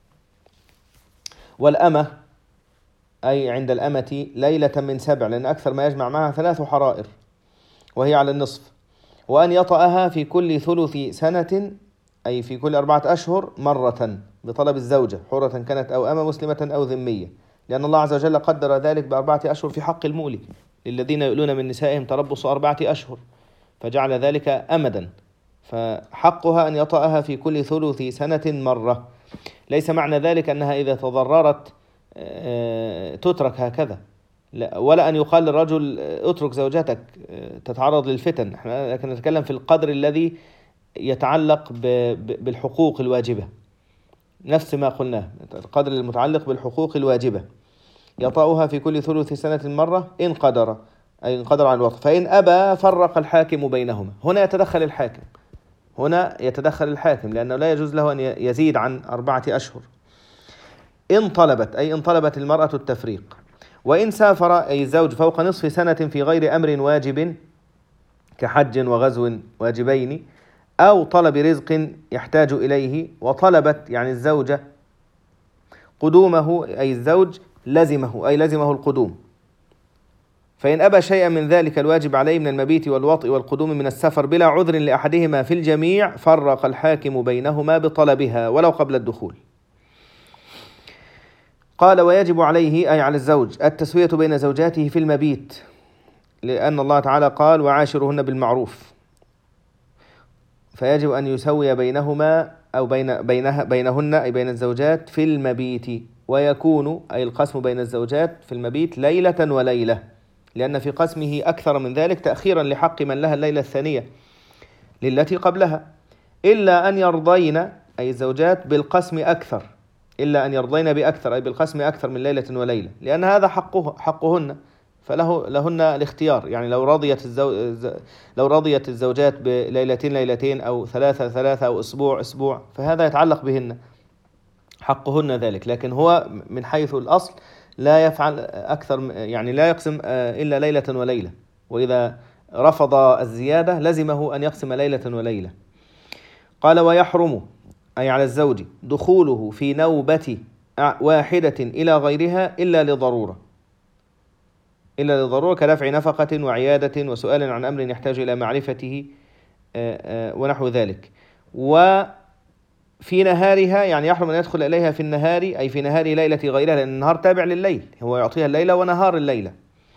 والأمة أي عند الأمة ليلة من سبع، لأن أكثر ما يجمع معها ثلاث حرائر وهي على النصف. وأن يطأها في كل ثلث سنة أي في كل أربعة أشهر مرة بطلب الزوجة، حرة كانت أو أمة مسلمة أو ذمية، لأن الله عز وجل قدر ذلك بأربعة أشهر في حق المولي، للذين يؤلون من نسائهم تربص أربعة أشهر، فجعل ذلك أمدا، فحقها أن يطأها في كل ثلث سنة مرة. ليس معنى ذلك أنها إذا تضررت تترك هكذا، ولا أن يقال للرجل اترك زوجتك تتعرض للفتن، احنا لكن نتكلم في القدر الذي يتعلق بالحقوق الواجبة، نفس ما قلناه، القدر المتعلق بالحقوق الواجبة. يطأها في كل ثلث سنة مرة إن قدر، أي إن قدر على الوقت، فإن أبى فرق الحاكم بينهما. هنا يتدخل الحاكم، هنا يتدخل الحاكم لأنه لا يجوز له أن يزيد عن أربعة أشهر. إن طلبت أي إن طلبت المرأة التفريق. وإن سافر أي الزوج فوق نصف سنة في غير أمر واجب كحج وغزو واجبين أو طلب رزق يحتاج إليه، وطلبت يعني الزوجة قدومه أي الزوج لزمه أي لزمه القدوم، فإن أبى شيئا من ذلك الواجب عليه من المبيت والوطء والقدوم من السفر بلا عذر لأحدهما في الجميع فرق الحاكم بينهما بطلبها ولو قبل الدخول. قال ويجب عليه أي على الزوج التسوية بين زوجاته في المبيت، لأن الله تعالى قال وعاشرهن بالمعروف، فيجب أن يسوي بينهما أو بين بينها بينهن أي بين الزوجات في المبيت، ويكون أي القسم بين الزوجات في المبيت ليلة وليلة، لأن في قسمه أكثر من ذلك تأخيرا لحق من لها الليلة الثانية للتي قبلها، إلا أن يرضين أي الزوجات بالقسم أكثر، إلا أن يرضين بأكثر أي بالقسم أكثر من ليلة وليلة، لأن هذا حقه حقهن، فله لهن الاختيار، يعني لو رضيت الزوج لو رضيت الزوجات بليلتين ليلتين أو ثلاثة ثلاثة أو أسبوع أسبوع فهذا يتعلق بهن، حقهن ذلك، لكن هو من حيث الأصل لا يفعل أكثر، يعني لا يقسم إلا ليلة وليلة، وإذا رفض الزيادة لزمه أن يقسم ليلة وليلة. قال ويحرم أي على الزوج دخوله في نوبة واحدة إلى غيرها إلا لضرورة، إلا لضرورة كدفع نفقة وعيادة وسؤال عن أمر يحتاج إلى معرفته ونحو ذلك. وفي نهارها يعني يحرم أن يدخل إليها في النهار أي في نهار ليلة غيرها، لأن النهار تابع لليل، هو يعطيها الليلة ونهار الليلة،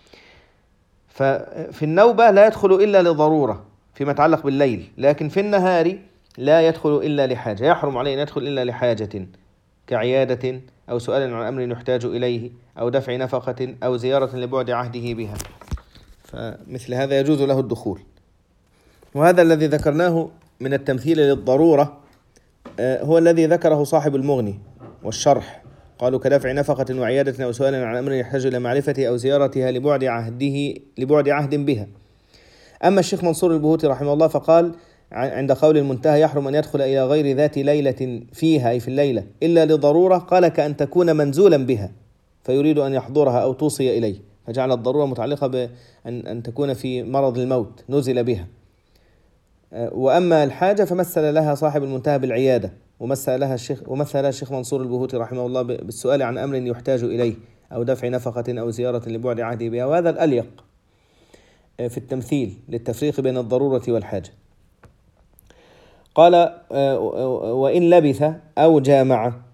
ففي النوبة لا يدخل إلا لضرورة فيما يتعلق بالليل، لكن في النهار لا يدخل إلا لحاجة، يحرم عليه أن يدخل إلا لحاجة كعيادة أو سؤال عن أمر يحتاج إليه أو دفع نفقة أو زيارة لبعد عهده بها، فمثل هذا يجوز له الدخول. وهذا الذي ذكرناه من التمثيل للضرورة هو الذي ذكره صاحب المغني والشرح، قالوا كدفع نفقة وعيادة أو سؤال عن أمر يحتاج إلى معرفته أو زيارتها لبعد عهده لبعد عهد بها. أما الشيخ منصور البهوتي رحمه الله فقال عند قول المنتهى يحرم أن يدخل إلى غير ذات ليلة فيها أي في الليلة إلا لضرورة، قال كأن تكون منزولا بها فيريد أن يحضرها أو توصي إليه، فجعل الضرورة متعلقة بأن أن تكون في مرض الموت نزل بها. وأما الحاجة فمثل لها صاحب المنتهى بالعيادة، ومثل لها الشيخ ومثل لها الشيخ منصور البهوتي رحمه الله بالسؤال عن أمر يحتاج إليه أو دفع نفقة أو زيارة لبعد عهده بها، وهذا الأليق في التمثيل للتفريق بين الضرورة والحاجة. قال وإن لبث أو جامع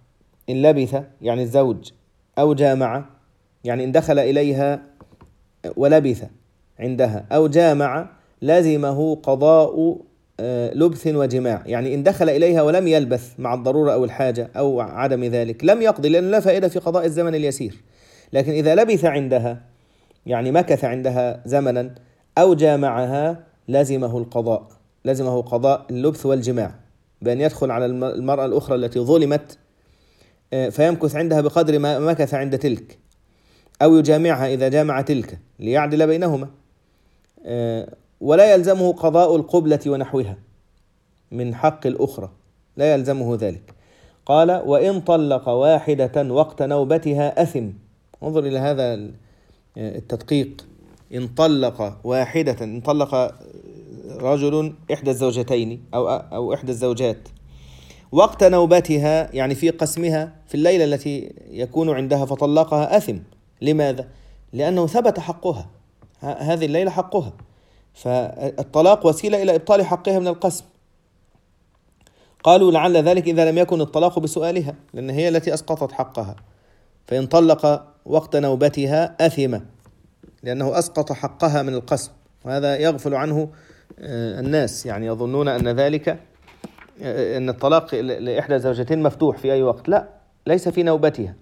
إن لبث يعني الزوج، أو جامع يعني إن دخل إليها ولبث عندها، أو جامع لازمه قضاء لبث وجماع، يعني إن دخل إليها ولم يلبث مع الضرورة أو الحاجة أو عدم ذلك لم يقضي، لأنه لا فائدة في قضاء الزمن اليسير. لكن إذا لبث عندها يعني مكث عندها زمنا أو جامعها لازمه القضاء، لازمه قضاء اللبث والجماع، بأن يدخل على المرأة الأخرى التي ظلمت فيمكث عندها بقدر ما مكث عند تلك، أو يجامعها إذا جامع تلك ليعدل بينهما، ولا يلزمه قضاء القبلة ونحوها من حق الأخرى، لا يلزمه ذلك. قال وإن طلق واحدة وقت نوبتها أثم. انظر إلى هذا التدقيق. إن طلق واحدة، إن طلق رجل إحدى الزوجتين أو أو إحدى الزوجات وقت نوبتها، يعني في قسمها في الليلة التي يكون عندها فطلقها، أثم. لماذا؟ لأنه ثبت حقها، هذه الليلة حقها، فالطلاق وسيلة إلى إبطال حقها من القسم. قالوا لعل ذلك إذا لم يكن الطلاق بسؤالها، لأن هي التي أسقطت حقها. فإن طلق وقت نوبتها أثم، لأنه أسقط حقها من القسم، وهذا يغفل عنه الناس، يعني يظنون أن ذلك أن الطلاق لإحدى زوجتين مفتوح في أي وقت. لا، ليس في نوبتها،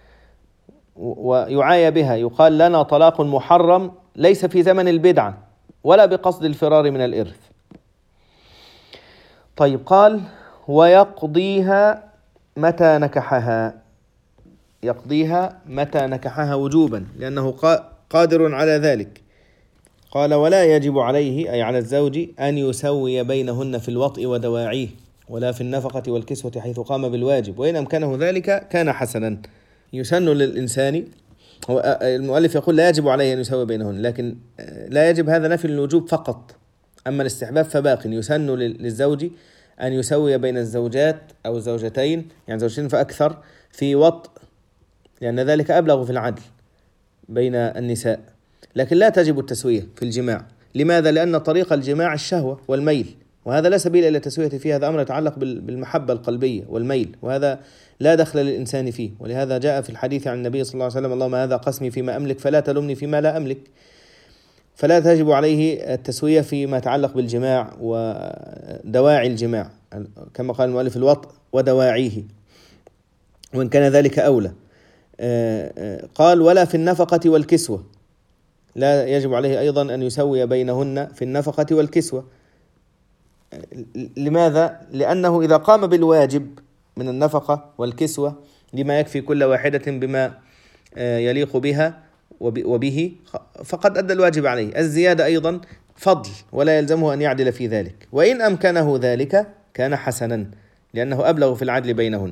ويعايى بها، يقال لنا طلاق محرم ليس في زمن البدعة ولا بقصد الفرار من الإرث. طيب، قال ويقضيها متى نكحها، يقضيها متى نكحها وجوبا لأنه قادر على ذلك. قال ولا يجب عليه أي على الزوج أن يسوي بينهن في الوطء ودواعيه ولا في النفقة والكسوة حيث قام بالواجب، وإن أمكنه ذلك كان حسنا. يسن للإنسان، هو المؤلف يقول لا يجب عليه أن يسوي بينهن، لكن لا يجب هذا نفي الوجوب فقط، أما الاستحباب فباق. يسن للزوج أن يسوي بين الزوجات أو الزوجتين، يعني زوجتين فأكثر، في وطء، لأن ذلك أبلغ في العدل بين النساء. لكن لا تجب التسوية في الجماع. لماذا؟ لأن طريق الجماع الشهوة والميل، وهذا لا سبيل إلى التسوية فيه، هذا أمر يتعلق بالمحبة القلبية والميل، وهذا لا دخل للإنسان فيه. ولهذا جاء في الحديث عن النبي صلى الله عليه وسلم اللهم هذا قسمي فيما أملك فلا تلمني فيما لا أملك. فلا تجب عليه التسوية فيما يتعلق بالجماع ودواعي الجماع، كما قال المؤلف الوطء ودواعيه، وإن كان ذلك أولى. قال ولا في النفقة والكسوة، لا يجب عليه أيضا أن يسوي بينهن في النفقة والكسوة. لماذا؟ لأنه إذا قام بالواجب من النفقة والكسوة لما يكفي كل واحدة بما يليق بها وبه فقد أدى الواجب عليه. الزيادة أيضا فضل ولا يلزمه أن يعدل في ذلك، وإن أمكنه ذلك كان حسنا لأنه أبلغ في العدل بينهن.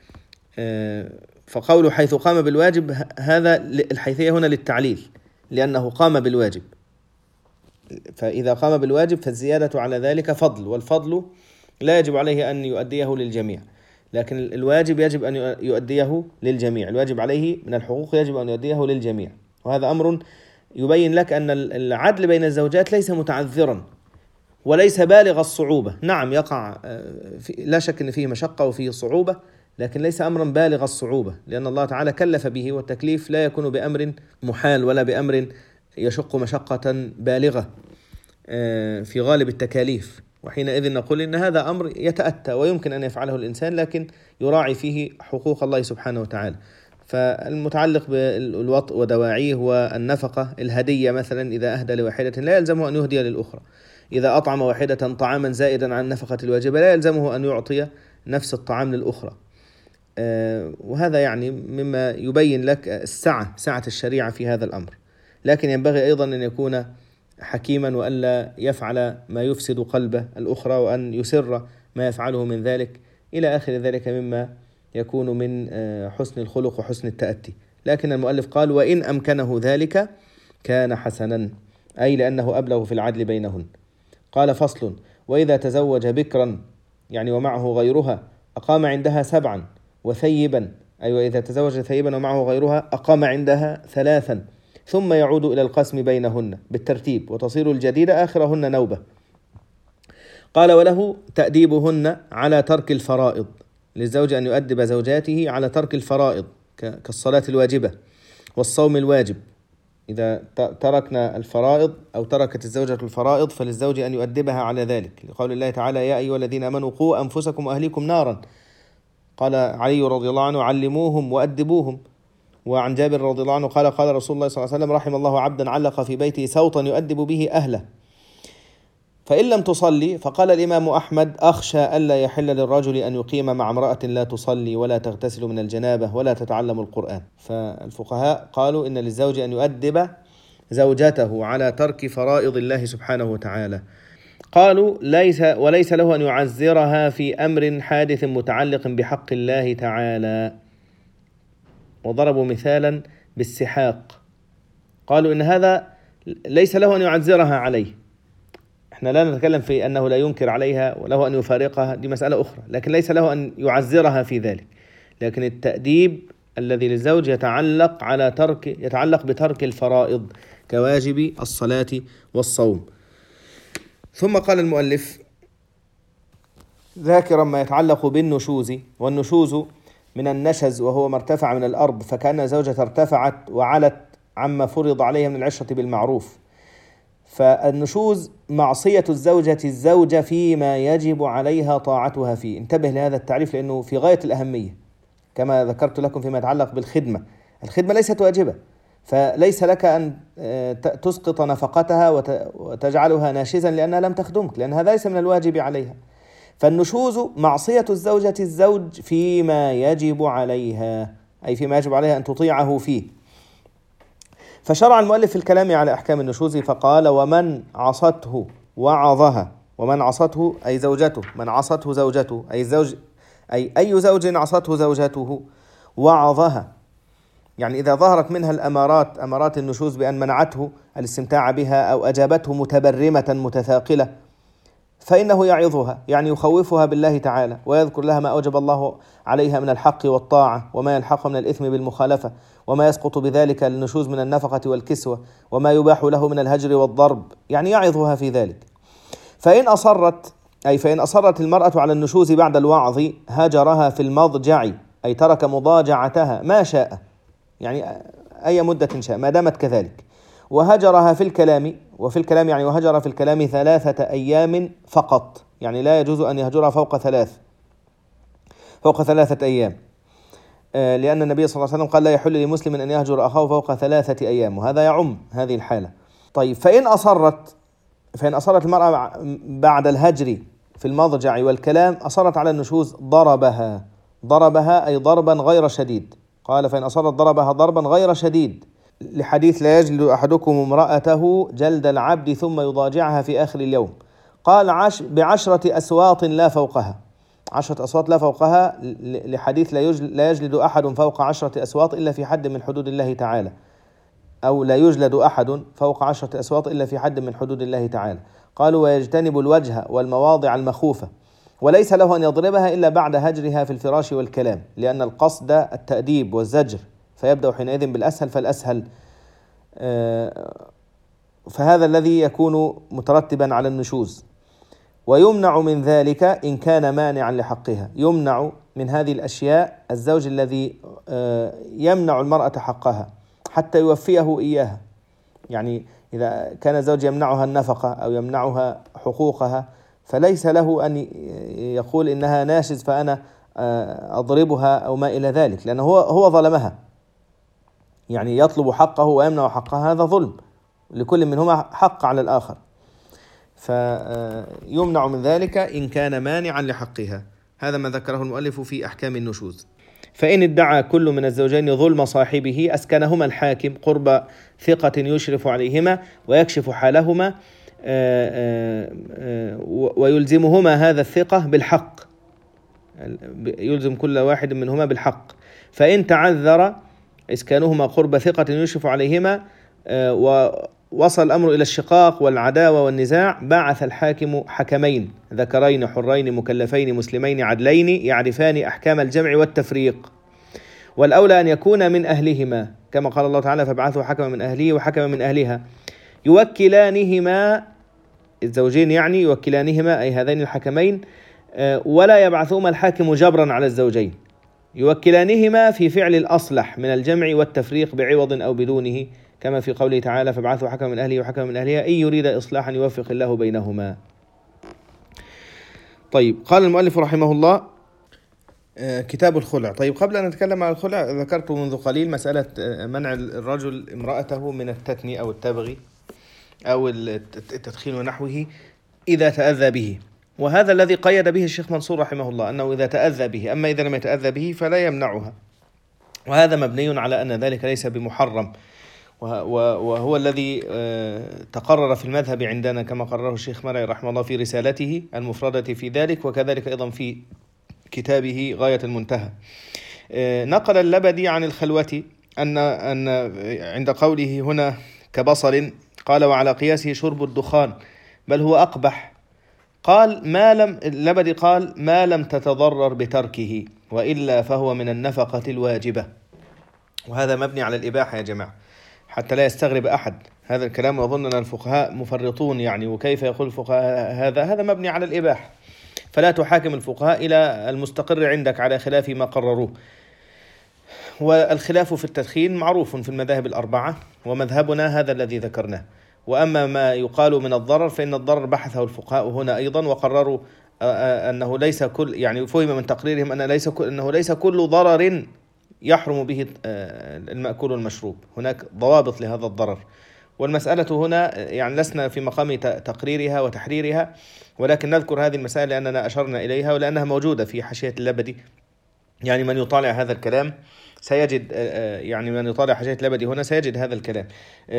فقوله حيث قام بالواجب، هذا الحيثية هنا للتعليل، لأنه قام بالواجب، فإذا قام بالواجب فالزيادة على ذلك فضل، والفضل لا يجب عليه أن يؤديه للجميع، لكن الواجب يجب أن يؤديه للجميع. الواجب عليه من الحقوق يجب أن يؤديه للجميع، وهذا أمر يبين لك أن العدل بين الزوجات ليس متعذرا وليس بالغ الصعوبة. نعم يقع، لا شك أن فيه مشقة وفيه صعوبة، لكن ليس أمرا بالغ الصعوبة، لأن الله تعالى كلف به، والتكليف لا يكون بأمر محال ولا بأمر يشق مشقة بالغة في غالب التكاليف. وحينئذ نقول إن هذا أمر يتأتى ويمكن أن يفعله الإنسان، لكن يراعي فيه حقوق الله سبحانه وتعالى. فالمتعلق بالوطء ودواعيه والنفقة، الهدية مثلا إذا أهدى لواحدة لا يلزمه أن يهدي للأخرى، إذا أطعم واحدة طعاما زائدا عن النفقة الواجبة لا يلزمه أن يعطي نفس الطعام للأخرى. وهذا يعني مما يبين لك السعة سعة الشريعة في هذا الأمر. لكن ينبغي أيضا أن يكون حكيما وألا يفعل ما يفسد قلب الأخرى، وأن يسر ما يفعله من ذلك إلى آخر ذلك مما يكون من حسن الخلق وحسن التأتي. لكن المؤلف قال وإن أمكنه ذلك كان حسنا، أي لأنه أبلغ في العدل بينهن. قال فصل وإذا تزوج بكرا يعني ومعه غيرها أقام عندها سبعا وثيبا، أي وإذا تزوج ثيبا ومعه غيرها أقام عندها ثلاثا، ثم يعود إلى القسم بينهن بالترتيب، وتصير الجديدة آخرهن نوبة. قال وله تأديبهن على ترك الفرائض، للزوج أن يؤدب زوجاته على ترك الفرائض كالصلاة الواجبة والصوم الواجب. إذا تركنا الفرائض أو تركت الزوجة الفرائض فللزوج أن يؤدبها على ذلك، لقول الله تعالى: يا أيها الذين آمنوا قوا أنفسكم وأهليكم نارا. قال علي رضي الله عنه: علموهم وأدبوهم. وعن جابر رضي الله عنه قال: قال رسول الله صلى الله عليه وسلم: رحم الله عبدا علق في بيته سوطا يؤدب به أهله. فإن لم تصلي، فقال الإمام أحمد: أخشى ألا يحل للرجل أن يقيم مع امرأة لا تصلي ولا تغتسل من الجنابة ولا تتعلم القرآن. فالفقهاء قالوا إن للزوج أن يؤدب زوجته على ترك فرائض الله سبحانه وتعالى. قالوا: ليس وليس له أن يعزرها في أمر حادث متعلق بحق الله تعالى. وضربوا مثالا بالسحاق، قالوا إن هذا ليس له أن يعزرها عليه. احنا لا نتكلم في أنه لا ينكر عليها وله أن يفارقها، دي مسألة أخرى، لكن ليس له أن يعزرها في ذلك. لكن التأديب الذي للزوج يتعلق على ترك يتعلق بترك الفرائض كواجب الصلاة والصوم. ثم قال المؤلف ذاكرا ما يتعلق بالنشوز، والنشوز من النشز وهو ما ارتفع من الأرض، فكأن زوجة ارتفعت وعلت عما فرض عليها من العشرة بالمعروف. فالنشوز معصية الزوجة الزوجة فيما يجب عليها طاعتها فيه. انتبه لهذا التعريف لأنه في غاية الأهمية، كما ذكرت لكم فيما يتعلق بالخدمة. الخدمة ليست واجبة، فليس لك أن تسقط نفقتها وتجعلها ناشزا لأنها لم تخدمك، لأن هذا ليس من الواجب عليها. فالنشوز معصية الزوجة الزوج فيما يجب عليها، أي فيما يجب عليها أن تطيعه فيه. فشرع المؤلف في الكلام على أحكام النشوز فقال: ومن عصته وعظها. ومن عصته أي زوجته، من عصته زوجته أي الزوج، أي أي زوج عصته زوجته وعظها، يعني إذا ظهرت منها الأمارات أمارات النشوز بأن منعته الاستمتاع بها أو أجابته متبرمة متثاقلة، فإنه يعظها، يعني يخوفها بالله تعالى ويذكر لها ما أوجب الله عليها من الحق والطاعة، وما يلحق من الإثم بالمخالفة، وما يسقط بذلك النشوز من النفقة والكسوة، وما يباح له من الهجر والضرب، يعني يعظها في ذلك. فإن أصرت أي فإن أصرت المرأة على النشوز بعد الوعظ هجرها في المضجع، أي ترك مضاجعتها ما شاء، يعني أي مدة شاء ما دامت كذلك. وهجرها في الكلام، وفي الكلام يعني وهجر في الكلام ثلاثة أيام فقط، يعني لا يجوز أن يهجرها فوق ثلاث فوق ثلاثة أيام، لأن النبي صلى الله عليه وسلم قال: لا يحل لمسلم أن يهجر أخاه فوق ثلاثة أيام، وهذا يعم هذه الحالة. طيب، فإن أصرت فإن أصرت المرأة بعد الهجر في المضجع والكلام أصرت على النشوز ضربها ضربها أي ضربا غير شديد. قال: فإن أصرت ضربها ضربا غير شديد، لحديث: لا يجلد أحدكم امرأته جلد العبد ثم يضاجعها في آخر اليوم. قال: عش بعشرة أسواط لا فوقها، عشرة أسواط لا فوقها، لحديث: لا يجلد أحد فوق عشرة أسواط إلا في حد من حدود الله تعالى، أو لا يجلد أحد فوق عشرة أسواط إلا في حد من حدود الله تعالى. قالوا: ويجتنب الوجه والمواضع المخوفة، وليس له أن يضربها إلا بعد هجرها في الفراش والكلام، لأن القصد التأديب والزجر، فيبدأ حينئذ بالأسهل فالأسهل. فهذا الذي يكون مترتبا على النشوز. ويمنع من ذلك إن كان مانعا لحقها، يمنع من هذه الأشياء الزوج الذي يمنع المرأة حقها حتى يوفيه إياها، يعني إذا كان الزوج يمنعها النفقة أو يمنعها حقوقها، فليس له أن يقول إنها ناشز فأنا أضربها أو ما إلى ذلك، لأنه هو هو ظلمها، يعني يطلب حقه ويمنع حقها، هذا ظلم، لكل منهما حق على الآخر. فيمنع من ذلك إن كان مانعا لحقها. هذا ما ذكره المؤلف في أحكام النشوز. فإن ادعى كل من الزوجين ظلم صاحبه أسكنهما الحاكم قرب ثقة يشرف عليهما ويكشف حالهما، ويلزمهما هذا الثقة بالحق، يلزم كل واحد منهما بالحق. فإن تعذر إسكانهما قرب ثقة يشرف عليهما ووصل الأمر إلى الشقاق والعداوة والنزاع، بعث الحاكم حكمين ذكرين حرين مكلفين مسلمين عدلين يعرفان أحكام الجمع والتفريق، والأولى أن يكون من أهلهما، كما قال الله تعالى: فابعثوا حكما من أهله وحكما من أهلها، يوكلانهما الزوجين، يعني يوكلانهما أي هذين الحكمين ولا يبعثهما الحاكم جبرا على الزوجين، يوكلانهما في فعل الأصلح من الجمع والتفريق بعوض أو بدونه، كما في قوله تعالى فابعثوا حكما من أهله وحكما من أهلها إن يريد إصلاحا يوفق الله بينهما. طيب، قال المؤلف رحمه الله كتاب الخلع. طيب، قبل أن نتكلم عن الخلع ذكرت منذ قليل مسألة منع الرجل امرأته من التثني أو التبغي أو التدخين ونحوه إذا تأذى به، وهذا الذي قيد به الشيخ منصور رحمه الله أنه إذا تأذى به، أما إذا لم يتأذى به فلا يمنعها، وهذا مبني على أن ذلك ليس بمحرم، وهو الذي تقرر في المذهب عندنا كما قرره الشيخ مرعي رحمه الله في رسالته المفردة في ذلك، وكذلك أيضا في كتابه غاية المنتهى. نقل اللبدي عن الخلوة أن أن عند قوله هنا كبصل قال وعلى قياسه شرب الدخان بل هو أقبح، قال ما لم اللبدي قال ما لم تتضرر بتركه وإلا فهو من النفقة الواجبة، وهذا مبني على الإباحة يا جماعة حتى لا يستغرب أحد هذا الكلام وأظن أن الفقهاء مفرطون يعني، وكيف يقول الفقهاء هذا هذا مبني على الإباحة، فلا تحاكم الفقهاء إلى المستقر عندك على خلاف ما قرروه. والخلاف في التدخين معروف في المذاهب الأربعة، ومذهبنا هذا الذي ذكرناه. وأما ما يقال من الضرر فإن الضرر بحثه الفقهاء هنا أيضا، وقرروا أنه ليس كل يعني فهم من تقريرهم أن ليس كل أنه ليس كل ضرر يحرم به المأكول والمشروب، هناك ضوابط لهذا الضرر. والمسألة هنا يعني لسنا في مقام تقريرها وتحريرها، ولكن نذكر هذه المسائل لأننا أشرنا إليها ولأنها موجودة في حاشية اللبدي. يعني من يطالع هذا الكلام سيجد يعني من يطالع حاشية اللبدي هنا سيجد هذا الكلام.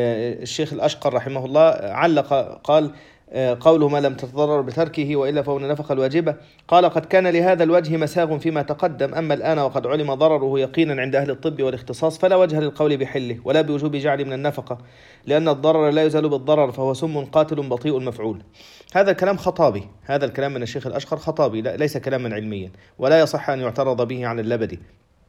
الشيخ الأشقر رحمه الله علق قال قوله ما لم تتضرر بتركه وإلا فهو النفقة الواجبة، قال قد كان لهذا الوجه مساغ فيما تقدم، أما الآن وقد علم ضرره يقينا عند أهل الطب والاختصاص فلا وجه للقول بحله ولا بوجوب جعل من النفقة، لأن الضرر لا يزال بالضرر فهو سم قاتل بطيء المفعول. هذا الكلام خطابي، هذا الكلام من الشيخ الأشقر خطابي، ليس كلاما علميا، ولا يصح أن يعترض به عن اللبدي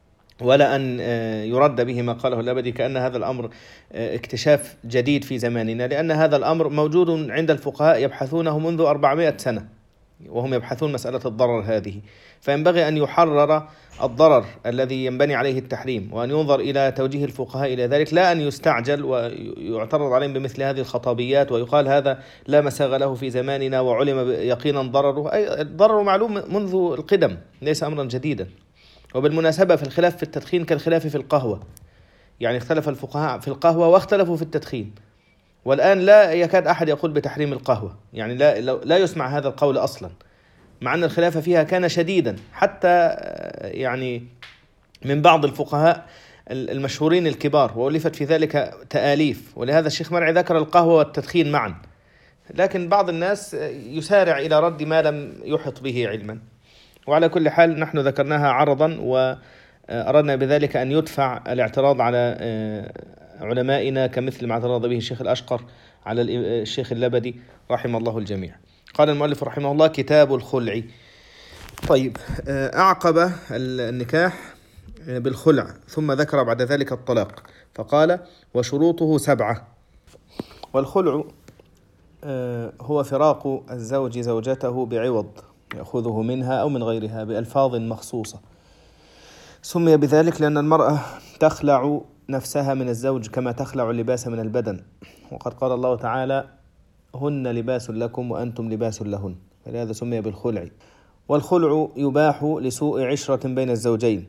ولا أن يرد به ما قاله اللبدي كأن هذا الأمر اكتشاف جديد في زماننا، لأن هذا الأمر موجود عند الفقهاء يبحثونه منذ أربعمائة سنة وهم يبحثون مسألة الضرر هذه، فينبغي أن يحرر الضرر الذي ينبني عليه التحريم وأن ينظر إلى توجيه الفقهاء إلى ذلك، لا أن يستعجل ويعترض عليهم بمثل هذه الخطابيات ويقال هذا لا مساغ له في زماننا وعلم يقينا ضرره. أي الضرر معلوم منذ القدم ليس أمرا جديدا. وبالمناسبة في الخلاف في التدخين كالخلاف في القهوة، يعني اختلف الفقهاء في القهوة واختلفوا في التدخين، والآن لا يكاد أحد يقول بتحريم القهوة، يعني لا, لا يسمع هذا القول أصلا، مع أن الخلاف فيها كان شديدا حتى يعني من بعض الفقهاء المشهورين الكبار، وألفت في ذلك تآليف، ولهذا الشيخ مرعي ذكر القهوة والتدخين معا، لكن بعض الناس يسارع إلى رد ما لم يحط به علما. وعلى كل حال نحن ذكرناها عرضا، وأردنا بذلك أن يدفع الاعتراض على علمائنا كمثل ما اعترض به الشيخ الأشقر على الشيخ اللبدي رحمه الله الجميع. قال المؤلف رحمه الله كتاب الخلع. طيب، أعقب النكاح بالخلع ثم ذكر بعد ذلك الطلاق فقال وشروطه سبعة. والخلع هو فراق الزوج زوجته بعوض يأخذه منها أو من غيرها بألفاظ مخصوصة، سمي بذلك لأن المرأة تخلع نفسها من الزوج كما تخلع اللباس من البدن، وقد قال الله تعالى هن لباس لكم وأنتم لباس لهن، فلهذا سمي بالخلع. والخلع يباح لسوء عشرة بين الزوجين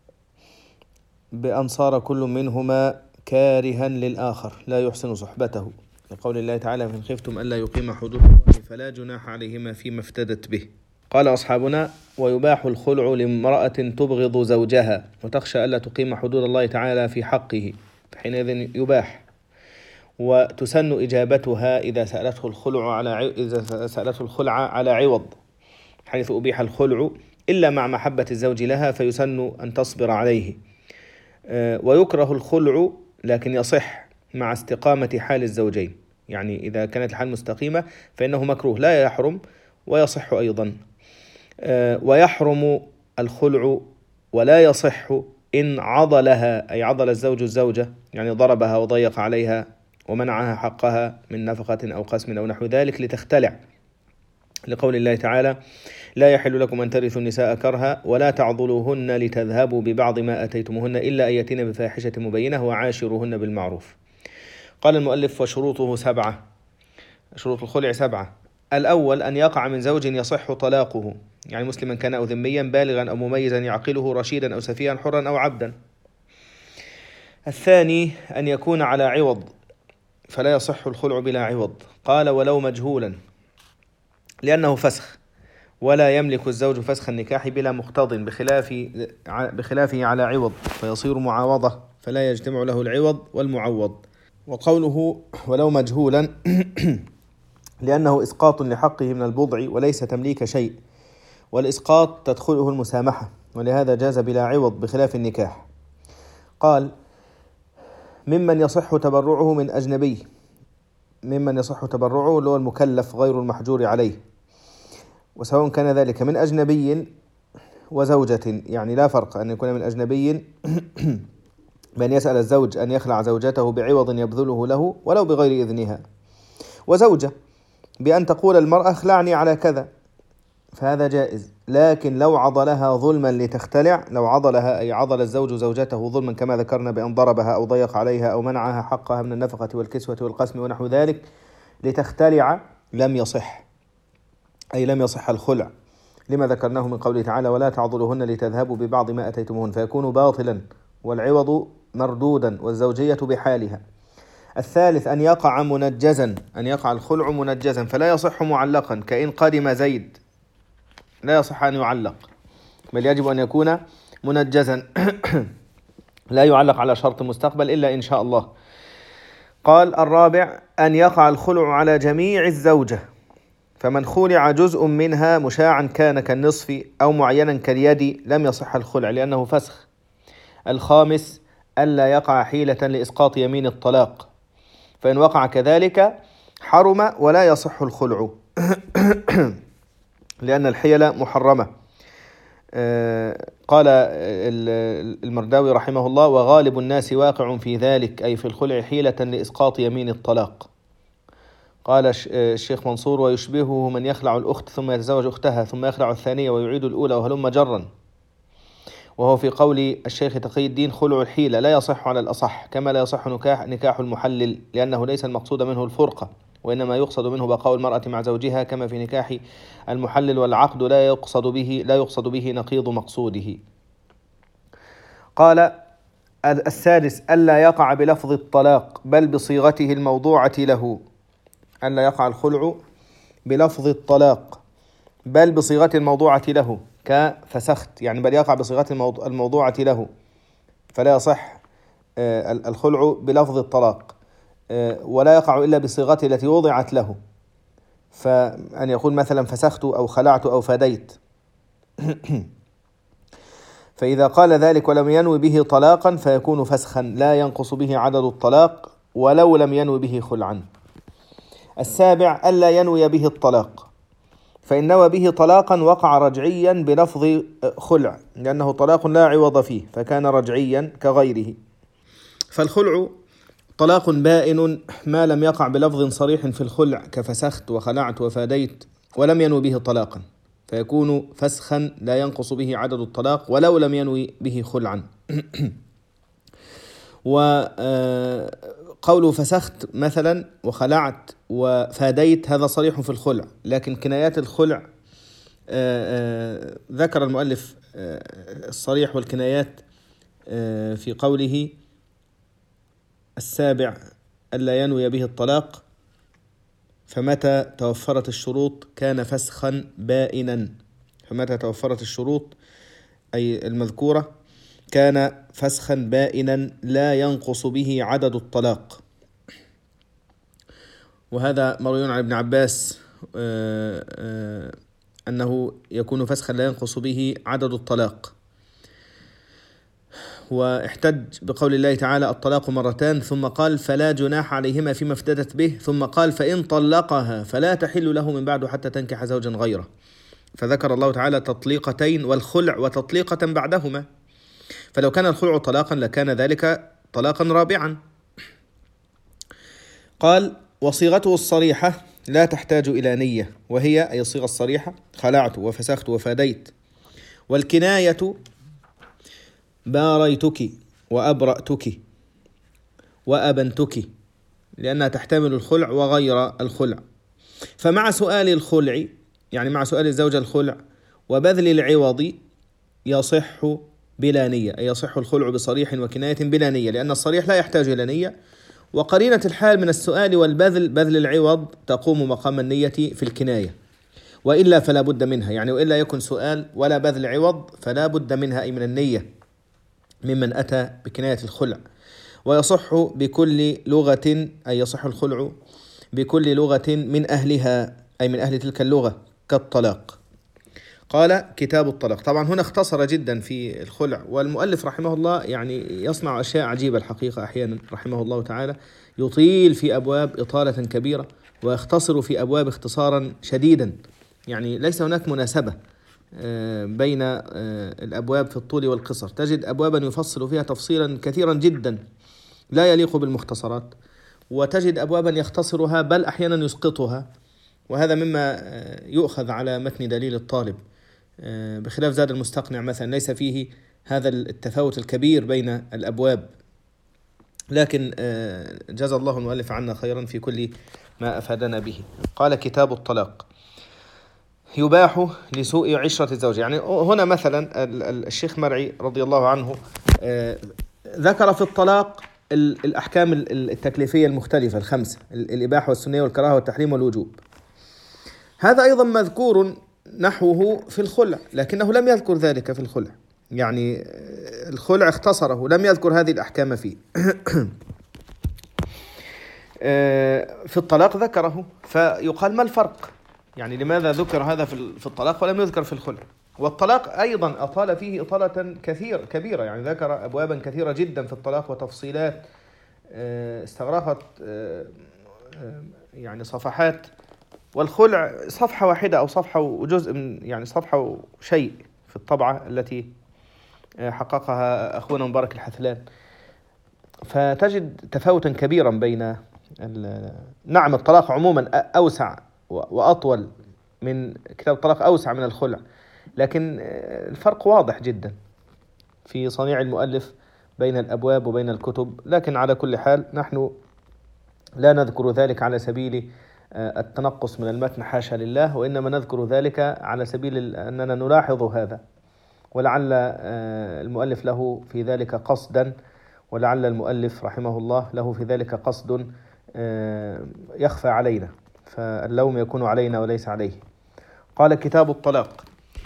بأن صار كل منهما كارها للآخر لا يحسن صحبته، لقول الله تعالى فإن خفتم ألا يقيم حدود الله فلا جناح عليهما فيما افتدت به. قال أصحابنا ويباح الخلع لامرأة تبغض زوجها وتخشى ألا تقيم حدود الله تعالى في حقه، فحينئذ يباح. وتسن إجابتها إذا سألته الخلع على ع... إذا سألته الخلع على عوض، حيث أبيح الخلع إلا مع محبة الزوج لها فيسن أن تصبر عليه. أه ويكره الخلع لكن يصح مع استقامة حال الزوجين، يعني إذا كانت الحال مستقيمة فإنه مكروه لا يحرم ويصح أيضا. أه ويحرم الخلع ولا يصح إن عضلها، أي عضل الزوج الزوجة، يعني ضربها وضيق عليها ومنعها حقها من نفقة أو قسم أو نحو ذلك لتختلع، لقول الله تعالى لا يحل لكم أن ترثوا النساء كرها ولا تعضلوهن لتذهبوا ببعض ما أتيتموهن إلا أن يأتين بفاحشة مبينة وعاشروهن بالمعروف. قال المؤلف: وشروطه سبعة، شروط الخلع سبعة. الأول أن يقع من زوج يصح طلاقه، يعني مسلما كان أو ذميا، بالغا أو مميزا يعقله، رشيدا أو سفيها، حرا أو عبدا. الثاني أن يكون على عوض، فلا يصح الخلع بلا عوض. قال: ولو مجهولا، لأنه فسخ، ولا يملك الزوج فسخ النكاح بلا مقتض بخلاف بخلافه على عوض، فيصير معاوضة، فلا يجتمع له العوض والمعوض. وقوله ولو مجهولا لأنه إسقاط لحقه من البضع وليس تمليك شيء، والإسقاط تدخله المسامحة، ولهذا جاز بلا عوض بخلاف النكاح. قال: ممن يصح تبرعه من أجنبي، ممن يصح تبرعه اللي هو المكلف غير المحجور عليه، وسواء كان ذلك من أجنبي وزوجة، يعني لا فرق أن يكون من أجنبي بأن يسأل الزوج أن يخلع زوجته بعوض يبذله له ولو بغير إذنها، وزوجة بأن تقول المرأة اخلعني على كذا، فهذا جائز. لكن لو عضلها ظلما لتختلع، لو عضلها أي عضل الزوج زوجته ظلما كما ذكرنا بأن ضربها أو ضيق عليها أو منعها حقها من النفقة والكسوة والقسم ونحو ذلك لتختلع، لم يصح، أي لم يصح الخلع، لما ذكرناه من قوله تعالى: ولا تعضلوهن لتذهبوا ببعض ما أتيتموهن، فيكون باطلا والعوض مردودا والزوجية بحالها. الثالث أن يقع منجزا، أن يقع الخلع منجزا، فلا يصح معلقا، كإن قدم زيد، لا يصح أن يعلق، بل يجب أن يكون منجزا لا يعلق على شرط مستقبل إلا إن شاء الله. قال: الرابع أن يقع الخلع على جميع الزوجة، فمن خلع جزء منها مشاعا كان كالنصف أو معينا كاليد لم يصح الخلع لأنه فسخ. الخامس ألا يقع حيلة لإسقاط يمين الطلاق، فإن وقع كذلك حرم ولا يصح الخلع لأن الحيلة محرمة. قال المرداوي رحمه الله: وغالب الناس واقع في ذلك، أي في الخلع حيلة لإسقاط يمين الطلاق. قال الشيخ منصور: ويشبهه من يخلع الأخت ثم يتزوج أختها ثم يخلع الثانية ويعيد الأولى وهلم جرا، وهو في قول الشيخ تقي الدين: خلع الحيلة لا يصح على الأصح، كما لا يصح نكاح, نكاح المحلل، لأنه ليس المقصود منه الفرقة، وإنما يقصد منه بقاء المرأة مع زوجها، كما في نكاح المحلل، والعقد لا يقصد به لا يقصد به نقيض مقصوده. قال: السادس ألا يقع بلفظ الطلاق بل بصيغته الموضوعة له، ألا يقع الخلع بلفظ الطلاق بل بصيغته الموضوعة له، كفسخت، يعني بل يقع بصيغته الموضوعة له، فلا يصح الخلع بلفظ الطلاق، ولا يقع إلا بصيغته التي وضعت له، فأن يقول مثلا فسخت أو خلعت أو فديت فإذا قال ذلك ولم ينوي به طلاقا فيكون فسخا لا ينقص به عدد الطلاق ولو لم ينوي به خلعا. السابع ألا ينوي به الطلاق، فإن نوى به طلاقا وقع رجعيا بلفظ خلع، لأنه طلاق لا عوض فيه فكان رجعيا كغيره. فالخلع طلاق بائن ما لم يقع بلفظ صريح في الخلع كفسخت وخلعت وفاديت ولم ينوي به طلاقا، فيكون فسخا لا ينقص به عدد الطلاق ولو لم ينوي به خلعا. وقوله فسخت مثلا وخلعت وفاديت هذا صريح في الخلع، لكن كنايات الخلع ذكر المؤلف الصريح والكنايات في قوله السابع ألا ينوي به الطلاق، فمتى توفرت الشروط كان فسخا بائنا، فمتى توفرت الشروط أي المذكورة كان فسخا بائنا لا ينقص به عدد الطلاق. وهذا مروي عن ابن عباس أنه يكون فسخا لا ينقص به عدد الطلاق. واحتج بقول الله تعالى الطلاق مرتان، ثم قال فلا جناح عليهما فيما افتدت به، ثم قال فإن طلقها فلا تحل له من بعد حتى تنكح زوجا غيره، فذكر الله تعالى تطليقتين والخلع وتطليقة بعدهما، فلو كان الخلع طلاقا لكان ذلك طلاقا رابعا. قال وصيغته الصريحة لا تحتاج إلى نية، وهي أي الصيغة الصريحة: خلعت وفسخت وفاديت. والكناية: باريتك وأبرأتك وأبنتك، لأنها تحتمل الخلع وغير الخلع. فمع سؤال الخلع، يعني مع سؤال الزوجة الخلع وبذل العوض، يصح بلا نية، أي يصح الخلع بصريح وكناية بلا نية، لأن الصريح لا يحتاج إلى نية، وقرينة الحال من السؤال والبذل بذل العوض تقوم مقام النية في الكناية، وإلا فلا بد منها، يعني وإلا يكن سؤال ولا بذل عوض فلا بد منها، أي من النية، ممن أتى بكناية الخلع. ويصح بكل لغة، أي يصح الخلع بكل لغة من أهلها، أي من أهل تلك اللغة، كالطلاق. قال: كتاب الطلاق. طبعا هنا اختصر جدا في الخلع، والمؤلف رحمه الله يعني يصنع أشياء عجيبة الحقيقة أحيانا رحمه الله تعالى، يطيل في أبواب إطالة كبيرة ويختصر في أبواب اختصارا شديدا، يعني ليس هناك مناسبة بين الأبواب في الطول والقصر، تجد أبوابا يفصل فيها تفصيلا كثيرا جدا لا يليق بالمختصرات، وتجد أبوابا يختصرها بل أحيانا يسقطها، وهذا مما يؤخذ على متن دليل الطالب، بخلاف زاد المستقنع مثلا ليس فيه هذا التفاوت الكبير بين الأبواب. لكن جزا الله المؤلف عنا خيرا في كل ما أفادنا به. قال: كتاب الطلاق. يباح لسوء عشرة الزوج. يعني هنا مثلا الشيخ مرعي رضي الله عنه ذكر في الطلاق الأحكام التكليفية المختلفة الخمسة: الإباحة والسنية والكراهة والتحريم والوجوب. هذا أيضا مذكور نحوه في الخلع، لكنه لم يذكر ذلك في الخلع، يعني الخلع اختصره، لم يذكر هذه الأحكام فيه. في الطلاق ذكره، فيقال ما الفرق؟ يعني لماذا ذكر هذا في الطلاق ولم يذكر في الخلع؟ والطلاق أيضا أطال فيه إطالة كثير كبيرة، يعني ذكر أبوابا كثيرة جدا في الطلاق وتفصيلات استغرقت يعني صفحات، والخلع صفحة واحدة أو صفحة وجزء من، يعني صفحة وشيء في الطبعة التي حققها أخونا مبارك الحثلان. فتجد تفاوتا كبيرا بين نعم الطلاق عموما أوسع وأطول من كتاب الطلاق، أوسع من الخلع، لكن الفرق واضح جدا في صنيع المؤلف بين الأبواب وبين الكتب. لكن على كل حال نحن لا نذكر ذلك على سبيل التنقص من المتن، حاشا لله، وإنما نذكر ذلك على سبيل أننا نلاحظ هذا، ولعل المؤلف له في ذلك قصدا، ولعل المؤلف رحمه الله له في ذلك قصد يخفى علينا، فاللوم يكون علينا وليس عليه. قال: كتاب الطلاق.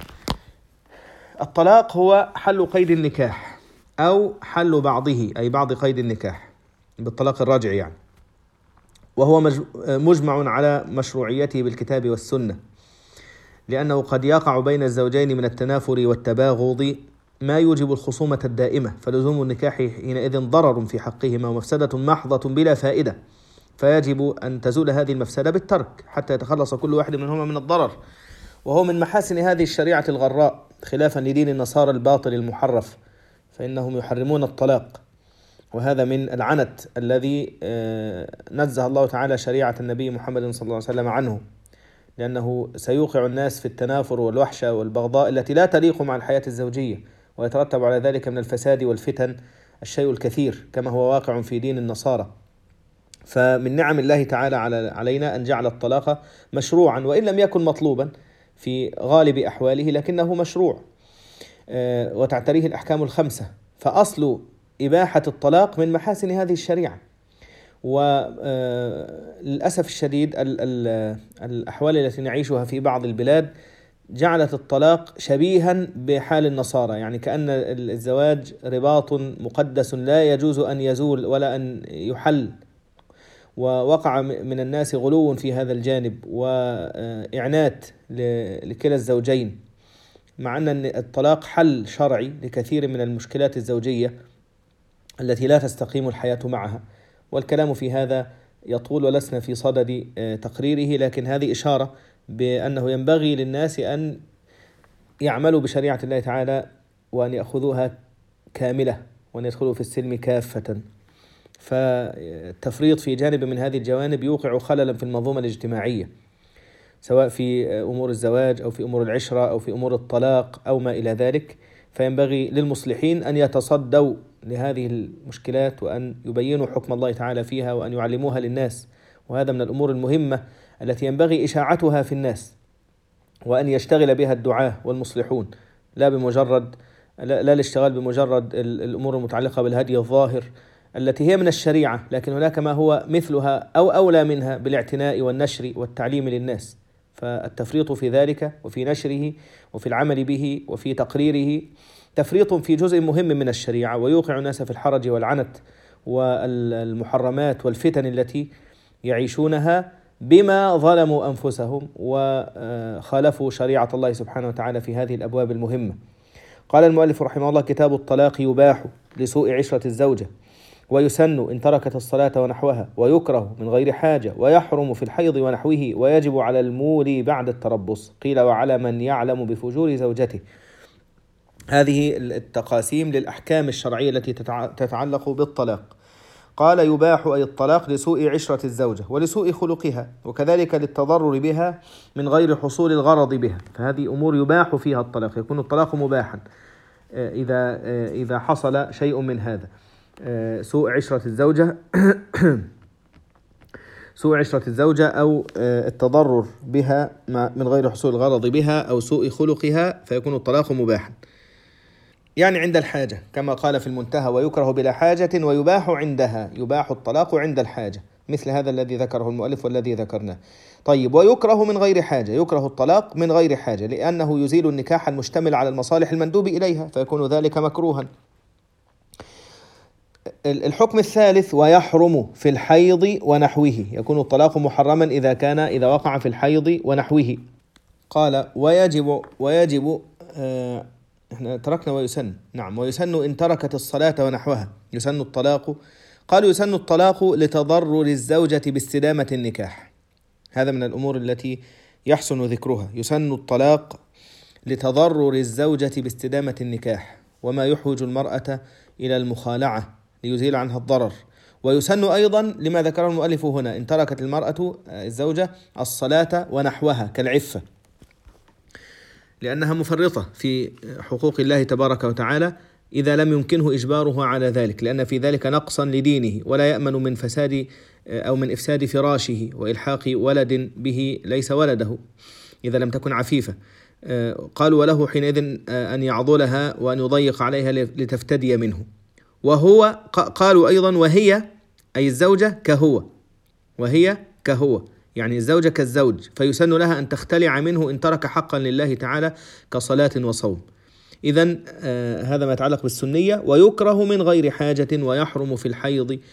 الطلاق هو حل قيد النكاح أو حل بعضه، أي بعض قيد النكاح بالطلاق الراجع يعني، وهو مجمع على مشروعيته بالكتاب والسنة، لأنه قد يقع بين الزوجين من التنافر والتباغض ما يوجب الخصومة الدائمة، فلزوم النكاح حينئذ ضرر في حقهما ومفسدة محضة بلا فائدة، فيجب أن تزول هذه المفسدة بالترك حتى يتخلص كل واحد منهما من الضرر. وهو من محاسن هذه الشريعة الغراء، خلافا لدين النصارى الباطل المحرف، فإنهم يحرمون الطلاق، وهذا من العنت الذي نزه الله تعالى شريعة النبي محمد صلى الله عليه وسلم عنه، لأنه سيوقع الناس في التنافر والوحشة والبغضاء التي لا تليق مع الحياة الزوجية، ويترتب على ذلك من الفساد والفتن الشيء الكثير كما هو واقع في دين النصارى. فمن نعم الله تعالى علينا أن جعل الطلاق مشروعا، وإن لم يكن مطلوبا في غالب أحواله لكنه مشروع، وتعتريه الأحكام الخمسة. فأصل إباحة الطلاق من محاسن هذه الشريعة، وللأسف الشديد الأحوال التي نعيشها في بعض البلاد جعلت الطلاق شبيها بحال النصارى، يعني كأن الزواج رباط مقدس لا يجوز أن يزول ولا أن يحل، ووقع من الناس غلو في هذا الجانب وإعنات لكلا الزوجين، مع أن الطلاق حل شرعي لكثير من المشكلات الزوجية التي لا تستقيم الحياة معها. والكلام في هذا يطول ولسنا في صدد تقريره، لكن هذه إشارة بأنه ينبغي للناس أن يعملوا بشريعة الله تعالى وأن يأخذوها كاملة وأن يدخلوا في السلم كافة. فالتفريط في جانب من هذه الجوانب يوقع خللا في المنظومة الاجتماعية، سواء في أمور الزواج أو في أمور العشرة أو في أمور الطلاق أو ما إلى ذلك. فينبغي للمصلحين أن يتصدوا لهذه المشكلات وأن يبينوا حكم الله تعالى فيها وأن يعلموها للناس، وهذا من الأمور المهمة التي ينبغي إشاعتها في الناس، وأن يشتغل بها الدعاة والمصلحون، لا بمجرد لا, لا الاشتغال بمجرد الأمور المتعلقة بالهدي الظاهر التي هي من الشريعة، لكن هناك ما هو مثلها أو أولى منها بالاعتناء والنشر والتعليم للناس. فالتفريط في ذلك وفي نشره وفي العمل به وفي تقريره تفريط في جزء مهم من الشريعة، ويوقع الناس في الحرج والعنت والمحرمات والفتن التي يعيشونها بما ظلموا أنفسهم وخالفوا شريعة الله سبحانه وتعالى في هذه الأبواب المهمة. قال المؤلف رحمه الله: كتاب الطلاق يباح لسوء عشرة الزوجة، ويسن إن تركت الصلاة ونحوها، ويكره من غير حاجة، ويحرم في الحيض ونحوه، ويجب على المولي بعد التربص. قيل: وعلى من يعلم بفجور زوجته. هذه التقاسيم للأحكام الشرعية التي تتعلق بالطلاق. قال: يباح أي الطلاق لسوء عشرة الزوجة ولسوء خلقها، وكذلك للتضرر بها من غير حصول الغرض بها. فهذه أمور يباح فيها الطلاق، يكون الطلاق مباحا إذا إذا حصل شيء من هذا. سوء عشرة الزوجة سوء عشرة الزوجة أو التضرر بها من غير حصول الغرض بها أو سوء خلقها، فيكون الطلاق مباحا، يعني عند الحاجة، كما قال في المنتهى: ويكره بلا حاجة ويباح عندها. يباح الطلاق عند الحاجة، مثل هذا الذي ذكره المؤلف والذي ذكرناه. طيب: ويكره من غير حاجة، يكره الطلاق من غير حاجة لأنه يزيل النكاح المشتمل على المصالح المندوب إليها، فيكون ذلك مكروها. الحكم الثالث: ويحرم في الحيض ونحوه، يكون الطلاق محرما إذا كان إذا وقع في الحيض ونحوه. قال: ويجب ويجب آه احنا تركنا ويسن نعم ويسن إن تركت الصلاة ونحوها، يسن الطلاق. قالوا: يسن الطلاق لتضرر الزوجة باستدامة النكاح. هذا من الأمور التي يحسن ذكرها. يسن الطلاق لتضرر الزوجة باستدامة النكاح، وما يحوج المرأة إلى المخالعة ليزيل عنها الضرر. ويسن أيضا لما ذكره المؤلف هنا: إن تركت المرأة الزوجة الصلاة ونحوها كالعفة، لأنها مفرطة في حقوق الله تبارك وتعالى إذا لم يمكنه إجبارها على ذلك، لأن في ذلك نقصا لدينه، ولا يأمن من فساد أو من إفساد فراشه وإلحاق ولد به ليس ولده إذا لم تكن عفيفة. قالوا: وله حينئذ أن يعضلها وأن يضيق عليها لتفتدي منه. وهو قالوا أيضا: وهي أي الزوجة كهو، وهي كهو يعني الزوجة كالزوج، فيسن لها أن تختلع منه إن ترك حقا لله تعالى كصلاة وصوم. إذن آه هذا ما يتعلق بالسنية. ويكره من غير حاجة، ويحرم في الحيض آه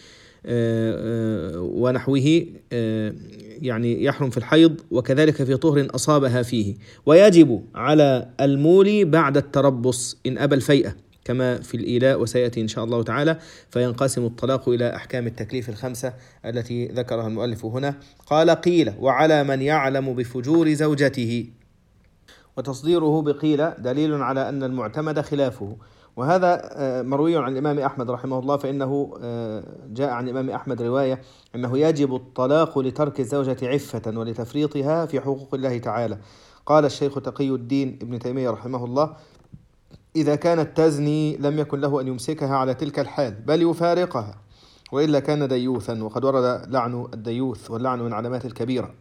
آه ونحوه، آه يعني يحرم في الحيض وكذلك في طهر أصابها فيه. ويجب على المولي بعد التربص إن أبى الفيئة، كما في الإيلاء وسيأتي إن شاء الله تعالى. فينقسم الطلاق إلى أحكام التكليف الخمسة التي ذكرها المؤلف هنا. قال: قيل: وعلى من يعلم بفجور زوجته. وتصديره بقيل دليل على أن المعتمد خلافه، وهذا مروي عن الإمام أحمد رحمه الله، فإنه جاء عن الإمام أحمد رواية أنه يجب الطلاق لترك الزوجة عفة ولتفريطها في حقوق الله تعالى. قال الشيخ تقي الدين ابن تيمية رحمه الله: إذا كانت تزني لم يكن له أن يمسكها على تلك الحال، بل يفارقها، وإلا كان ديوثا، وقد ورد لعن الديوث، واللعن من علامات الكبيرة.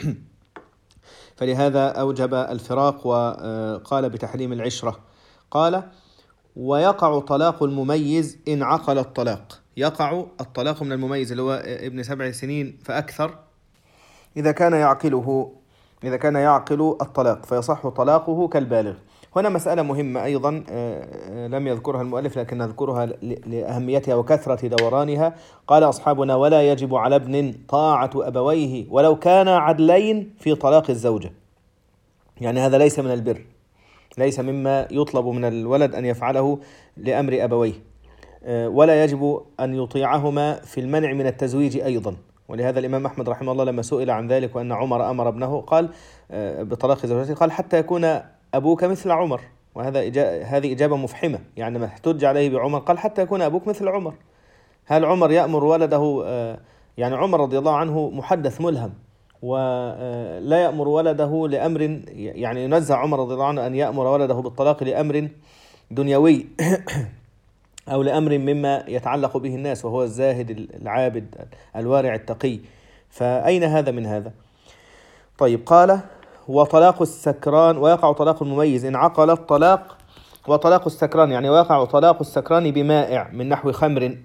فلهذا أوجب الفراق وقال بتحريم العشرة. قال: ويقع طلاق المميز إن عقل الطلاق. يقع الطلاق من المميز اللي هو ابن سبع سنين فأكثر إذا كان يعقله إذا كان يعقل الطلاق، فيصح طلاقه كالبالغ. هنا مسألة مهمة أيضا لم يذكرها المؤلف لكن نذكرها لأهميتها وكثرة دورانها. قال أصحابنا: ولا يجب على ابن طاعة أبويه ولو كان عدلين في طلاق الزوجة. يعني هذا ليس من البر، ليس مما يطلب من الولد أن يفعله لأمر أبويه. ولا يجب أن يطيعهما في المنع من التزويج أيضا. ولهذا الإمام أحمد رحمه الله لما سئل عن ذلك وأن عمر أمر ابنه قال بطلاق زوجته، قال: حتى يكون أبوك مثل عمر. وهذا هذه إجابة مفحمة، يعني ما احتج عليه بعمر قال: حتى يكون أبوك مثل عمر. هل عمر يأمر ولده؟ يعني عمر رضي الله عنه محدث ملهم، ولا يأمر ولده لأمر، يعني ينزع عمر رضي الله عنه أن يأمر ولده بالطلاق لأمر دنيوي أو لأمر مما يتعلق به الناس، وهو الزاهد العابد الوارع التقي، فأين هذا من هذا؟ طيب، قال: وطلاق السكران، ويقع طلاق المميز إن عقل الطلاق، وطلاق السكران يعني ويقع طلاق السكران بمائع من نحو خمر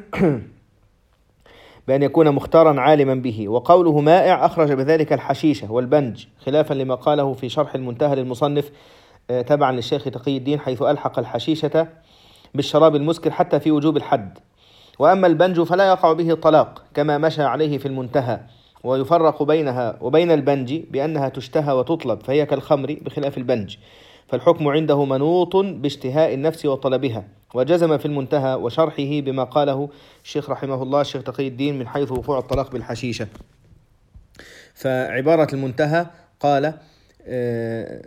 بأن يكون مختارا عالما به. وقوله مائع أخرج بذلك الحشيشة والبنج، خلافا لما قاله في شرح المنتهى للمصنف تبعا للشيخ تقي الدين، حيث ألحق الحشيشة بالشراب المسكر حتى في وجوب الحد. وأما البنج فلا يقع به الطلاق كما مشى عليه في المنتهى، ويفرق بينها وبين البنج بأنها تشتهى وتطلب، فهي كالخمر بخلاف البنج، فالحكم عنده منوط باشتهاء النفس وطلبها. وجزم في المنتهى وشرحه بما قاله الشيخ رحمه الله الشيخ تقي الدين من حيث وقوع الطلاق بالحشيشة. فعبارة المنتهى قال آه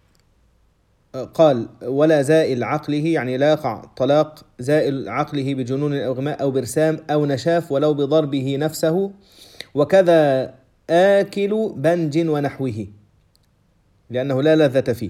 قال: ولا زائل عقله، يعني لا يقع طلاق زائل عقله بجنون أو إغماء أو برسام أو نشاف ولو بضربه نفسه، وكذا آكل بنج ونحوه لأنه لا لذة فيه،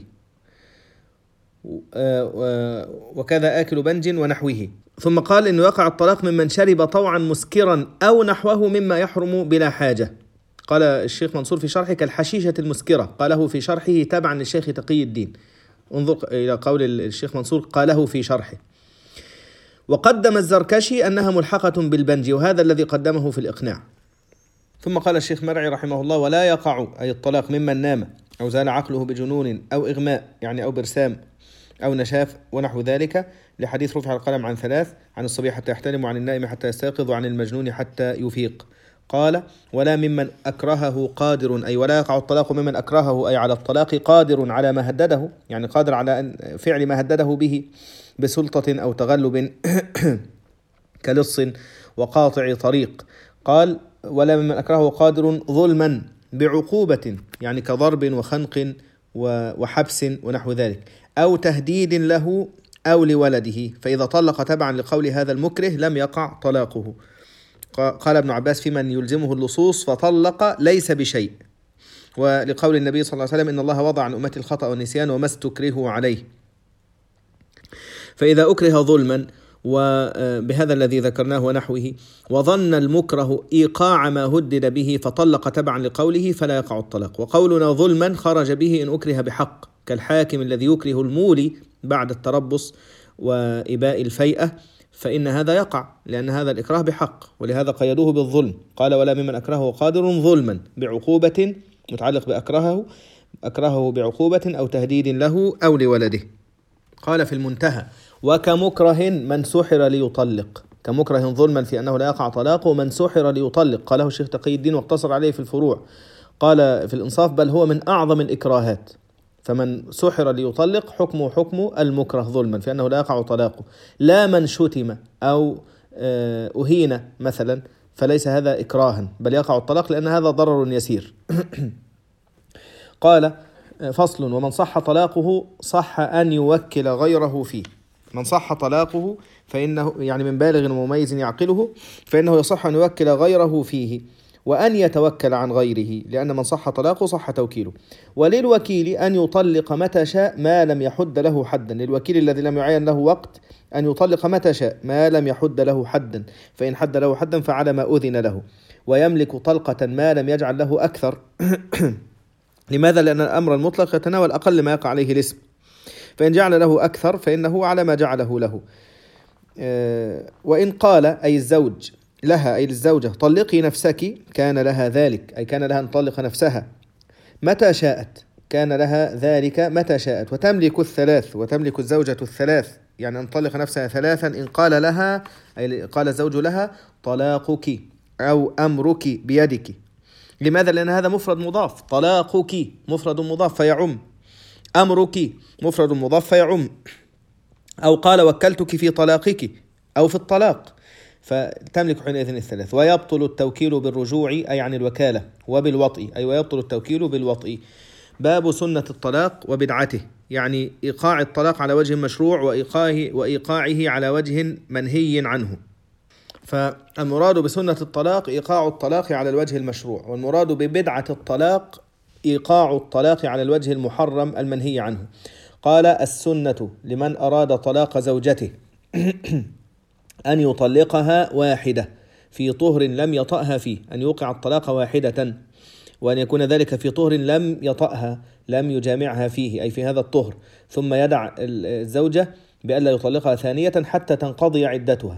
وكذا آكل بنج ونحوه. ثم قال إنه يقع الطلاق ممن شرب طوعا مسكرا أو نحوه مما يحرم بلا حاجة. قال الشيخ منصور في شرحه كالحشيشة المسكرة، قاله في شرحه تبعا للشيخ تقي الدين. انظر إلى قول الشيخ منصور قاله في شرحه. وقدم الزركشي أنها ملحقة بالبنج، وهذا الذي قدمه في الإقناع. ثم قال الشيخ مرعي رحمه الله: ولا يقع أي الطلاق ممن نام أو زال عقله بجنون أو إغماء، يعني أو برسام أو نشاف ونحو ذلك، لحديث رفع القلم عن ثلاث: عن الصبي حتى يحتلم، وعن النائم حتى يستيقظ، وعن المجنون حتى يفيق. قال: ولا ممن أكرهه قادر، أي ولا يقع الطلاق ممن أكرهه أي على الطلاق قادر على ما هدده، يعني قادر على أن فعل ما هدده به بسلطة أو تغلب كلص وقاطع طريق. قال: ولا ممن أكرهه قادر ظلما بعقوبة، يعني كضرب وخنق وحبس ونحو ذلك، أو تهديد له أو لولده، فإذا طلق تبعا لقول هذا المكره لم يقع طلاقه. قال ابن عباس في من يلزمه اللصوص فطلق ليس بشيء، ولقول النبي صلى الله عليه وسلم: إن الله وضع عن أمتي الخطأ والنسيان وما استكرهوا عليه. فإذا أكره ظلما وبهذا الذي ذكرناه ونحوه، وظن المكره إيقاع ما هدد به فطلق تبعا لقوله، فلا يقع الطلاق. وقولنا ظلما خرج به إن أكره بحق، كالحاكم الذي يكره المولي بعد التربص وإباء الفيئة، فإن هذا يقع لأن هذا الإكراه بحق، ولهذا قيدوه بالظلم. قال: ولا ممن أكرهه قادر ظلما بعقوبة، متعلق بأكرهه أكرهه بعقوبة أو تهديد له أو لولده. قال في المنتهى: وكمكره من سحر ليطلق، كمكره ظلما في أنه لا يقع طلاقه من سحر ليطلق، قاله الشيخ تقي الدين واقتصر عليه في الفروع. قال في الإنصاف: بل هو من أعظم الإكراهات، فمن سحر ليطلق حكمه حكم المكره ظلما في أنه لا يقع طلاقه، لا من شتم أو أهين مثلا، فليس هذا إكراها بل يقع الطلاق لأن هذا ضرر يسير. قال: فصل: ومن صح طلاقه صح أن يوكل غيره فيه. من صح طلاقه فإنه، يعني من بالغ ومميز يعقله، فإنه يصح أن يوكل غيره فيه، وأن يتوكل عن غيره، لأن من صح طلاقه صح توكيله. وللوكيل أن يطلق متى شاء ما لم يحد له حدا، للوكيل الذي لم يعين له وقت أن يطلق متى شاء ما لم يحد له حدا، فإن حد له حدا فعلى ما أذن له، ويملك طلقة ما لم يجعل له أكثر. لماذا؟ لأن الأمر المطلق يتناول أقل ما يقع عليه الاسم، فإن جعل له أكثر فإنه على ما جعله له. وإن قال أي الزوج لها أي للزوجة: طلقي نفسك، كان لها ذلك، أي كان لها أن تطلق نفسها متى شاءت، كان لها ذلك متى شاءت. وتملك الثلاث، وتملك الزوجة الثلاث، يعني أن تطلق نفسها ثلاثا إن قال لها، أي قال الزوج لها: طلاقك أو أمرك بيدك. لماذا؟ لأن هذا مفرد مضاف، طلاقك مفرد مضاف فيعم، أمرك مفرد مضاف فيعم. أو قال: وكلتك في طلاقك أو في الطلاق، فتملك حينئذ الثلاث. ويبطل التوكيل بالرجوع أي عن الوكالة، وبالوطء أي ويبطل التوكيل بالوطء. باب سنة الطلاق وبدعته، يعني إيقاع الطلاق على وجه مشروع وإيقاعه, وإيقاعه على وجه منهي عنه. فالمراد بسنة الطلاق إيقاع الطلاق على الوجه المشروع، والمراد ببدعة الطلاق إيقاع الطلاق على الوجه المحرم المنهي عنه. قال: السنة لمن أراد طلاق زوجته أن يطلقها واحدة في طهر لم يطأها فيه، أن يوقع الطلاق واحدة، وأن يكون ذلك في طهر لم يطأها، لم يجامعها فيه، أي في هذا الطهر، ثم يدع الزوجة بألا يطلقها ثانية حتى تنقضي عدتها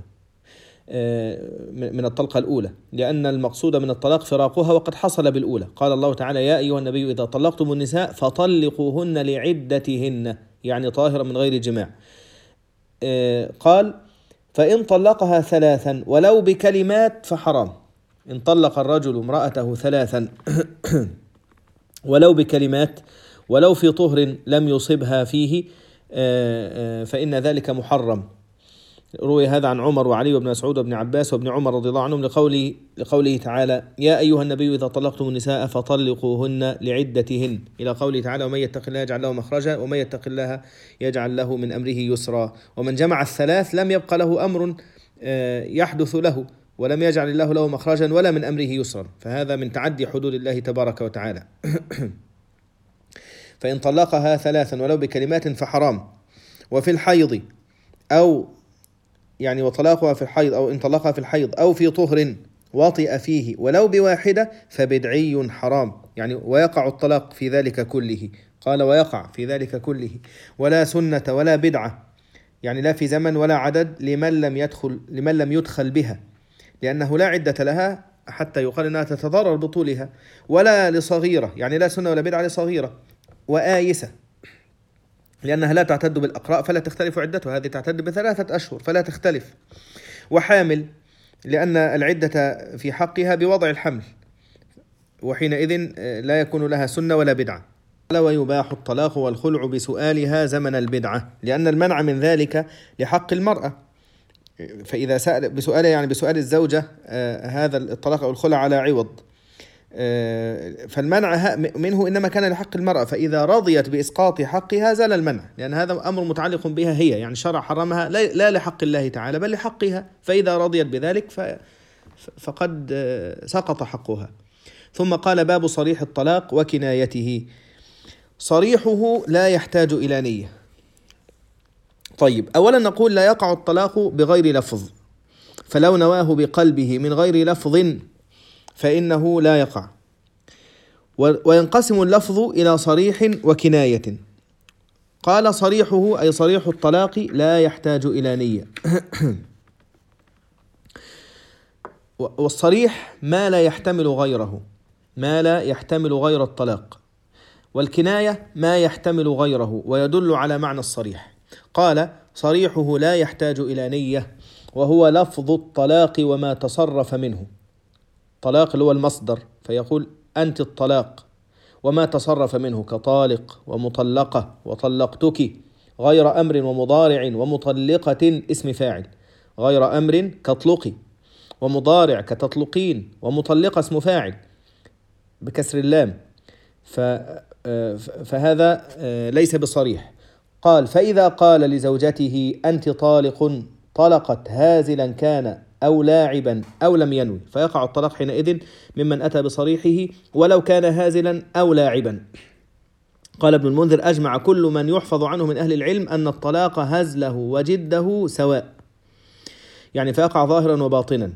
من الطلقة الأولى، لأن المقصود من الطلاق فراقها وقد حصل بالأولى. قال الله تعالى: يا أيها النبي إذا طلقتم النساء فطلقوهن لعدتهن، يعني طاهرة من غير جماع. قال: فإن طلقها ثلاثا ولو بكلمات فحرام. إن طلق الرجل امرأته ثلاثا ولو بكلمات، ولو في طهر لم يصبها فيه، فإن ذلك محرم. روي هذا عن عمر وعلي وابن مسعود وابن عباس وابن عمر رضي الله عنهم لقوله, لقوله تعالى: يا أيها النبي إذا طلقتم النساء فطلقوهن لعدتهن، إلى قوله تعالى: ومن يتق الله يجعل له مخرجا ومن يتق الله يجعل له من أمره يسرا. ومن جمع الثلاث لم يبقى له أمر يحدث له، ولم يجعل الله له مخرجا ولا من أمره يسرا، فهذا من تعدي حدود الله تبارك وتعالى. فإن طلقها ثلاثا ولو بكلمات فحرام. وفي الحيض أو يعني وطلاقها في الحيض، أو إن طلقها في الحيض أو في طهر وطئ فيه ولو بواحدة فبدعي حرام، يعني ويقع الطلاق في ذلك كله. قال: ويقع في ذلك كله، ولا سنة ولا بدعة، يعني لا في زمن ولا عدد، لمن لم يدخل لمن لم يدخل بها، لأنه لا عدة لها حتى يقال أنها تتضرر بطولها، ولا لصغيرة، يعني لا سنة ولا بدعة لصغيرة، وآيسة لأنها لا تعتد بالأقراء فلا تختلف عدتها، هذه تعتد بثلاثة أشهر فلا تختلف، وحامل لأن العدة في حقها بوضع الحمل، وحينئذ لا يكون لها سنة ولا بدعة. ويباح الطلاق والخلع بسؤالها زمن البدعة، لأن المنع من ذلك لحق المرأة، فإذا سأل بسؤالها يعني بسؤال الزوجة آه هذا الطلاق أو الخلع على عوض، آه فالمنع منه إنما كان لحق المرأة، فإذا رضيت بإسقاط حقها زال المنع، لأن هذا أمر متعلق بها هي، يعني شرع حرمها لا لحق الله تعالى بل لحقها، فإذا رضيت بذلك فقد آه سقط حقها. ثم قال: باب صريح الطلاق وكنايته. صريحه لا يحتاج إلى نية. طيب، أولا نقول: لا يقع الطلاق بغير لفظ، فلو نواه بقلبه من غير لفظ فإنه لا يقع. وينقسم اللفظ إلى صريح وكناية. قال: صريحه أي صريح الطلاق لا يحتاج إلى نية. والصريح ما لا يحتمل غيره، ما لا يحتمل غير الطلاق. والكناية ما يحتمل غيره ويدل على معنى الصريح. قال: صريحه لا يحتاج إلى نية، وهو لفظ الطلاق وما تصرف منه. طلاق اللي هو المصدر، فيقول: أنت الطلاق، وما تصرف منه كطالق ومطلقة وطلقتك، غير أمر ومضارع ومطلقة اسم فاعل، غير أمر كطلقي، ومضارع كتطلقين، ومطلقة اسم فاعل بكسر اللام، فهذا ليس بصريح. قال: فإذا قال لزوجته أنت طالق، طلقت هازلا كان أو لاعبا أو لم ينوي، فيقع الطلاق حينئذ ممن أتى بصريحه ولو كان هازلا أو لاعبا. قال ابن المنذر: أجمع كل من يحفظ عنه من أهل العلم أن الطلاق هزله وجده سواء، يعني فيقع ظاهرا وباطنا،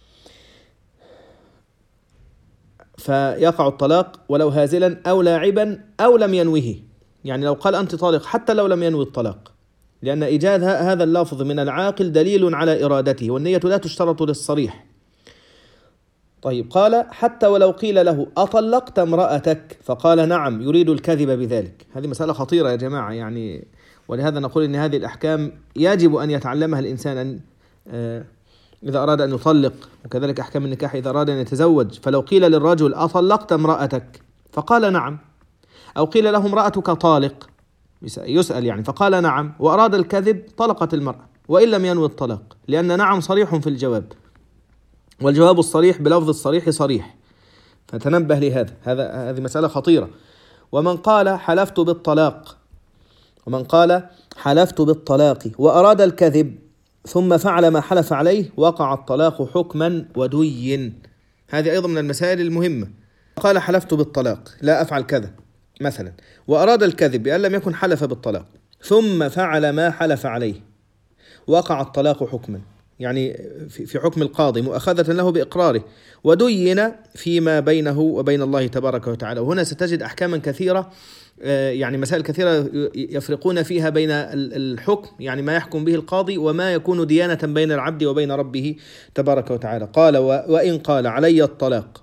فيقع الطلاق ولو هازلا أو لاعبا أو لم ينوه، يعني لو قال أنت طالق حتى لو لم ينوي الطلاق، لأن إيجاد هذا اللفظ من العاقل دليل على إرادته، والنية لا تشترط للصريح. طيب، قال: حتى ولو قيل له أطلقت امرأتك فقال نعم، يريد الكذب بذلك. هذه مسألة خطيرة يا جماعة، يعني ولهذا نقول إن هذه الأحكام يجب أن يتعلمها الإنسان إذا أراد أن يطلق، وكذلك أحكام النكاح إذا أراد أن يتزوج. فلو قيل للرجل أطلقت امرأتك فقال نعم، أو قيل له امرأتك طالق، يسأل يعني، فقال نعم وأراد الكذب، طلقت المرأة وإن لم ينوي الطلاق، لأن نعم صريح في الجواب، والجواب الصريح بلفظ الصريح صريح، فتنبه لهذا، هذا هذه مسألة خطيرة. ومن قال حلفت بالطلاق ومن قال حلفت بالطلاق وأراد الكذب ثم فعل ما حلف عليه وقع الطلاق حكما ودي. هذه أيضا من المسائل المهمة. قال حلفت بالطلاق لا أفعل كذا مثلا، وأراد الكذب بأن لم يكن حلف بالطلاق، ثم فعل ما حلف عليه وقع الطلاق حكما، يعني في حكم القاضي مؤاخذة له بإقراره، ودين فيما بينه وبين الله تبارك وتعالى. وهنا ستجد أحكاما كثيرة، يعني مسائل كثيرة يفرقون فيها بين الحكم، يعني ما يحكم به القاضي، وما يكون ديانة بين العبد وبين ربه تبارك وتعالى. قال وإن قال علي الطلاق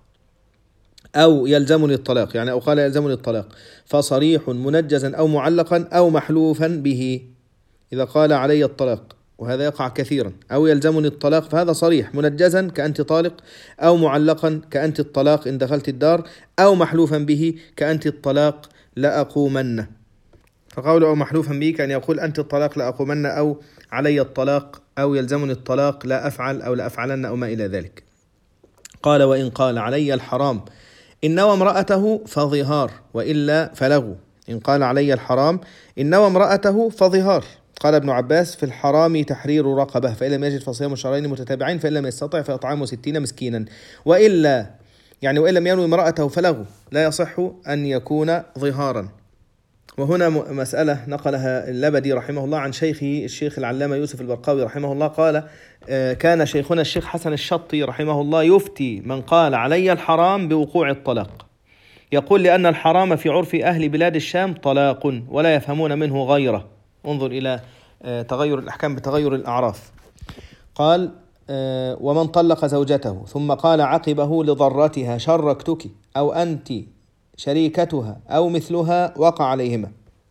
أو يلزمني الطلاق، يعني أو قال يلزمني الطلاق، فصريح منجزا أو معلقا أو محلوفا به. إذا قال علي الطلاق، وهذا يقع كثيرا، أو يلزمني الطلاق، فهذا صريح منجزا كأنت طالق، أو معلقا كأنت الطلاق إن دخلت الدار، أو محلوفا به كأنت الطلاق لأقومن. فقوله أو محلوفا به كأن يقول أنت الطلاق لأقومن، أو علي الطلاق، أو يلزمني الطلاق لا أفعل أو لا أفعلن أو ما إلى ذلك. قال وإن قال علي الحرام إن نوى امرأته فظهار وإلا فلغو. إن قال علي الحرام إن نوى امرأته فظهار. قال ابن عباس في الحرام تحرير رقبة، فإن لم يجد فصيام شهرين متتابعين، فإن لم يستطع فإطعام ستين مسكينا. وإلا يعني وإن لم ينوي امرأته فلغو، لا يصح أن يكون ظهارا. وهنا مسألة نقلها اللبدي رحمه الله عن شيخه الشيخ العلامة يوسف البرقاوي رحمه الله، قال كان شيخنا الشيخ حسن الشطي رحمه الله يفتي من قال علي الحرام بوقوع الطلاق، يقول لأن الحرام في عرف أهل بلاد الشام طلاق ولا يفهمون منه غيره. انظر إلى تغير الأحكام بتغير الأعراف. قال ومن طلق زوجته ثم قال عقبه لضرتها شركتك أو أنت شريكتها أو مثلها وقع عليهما.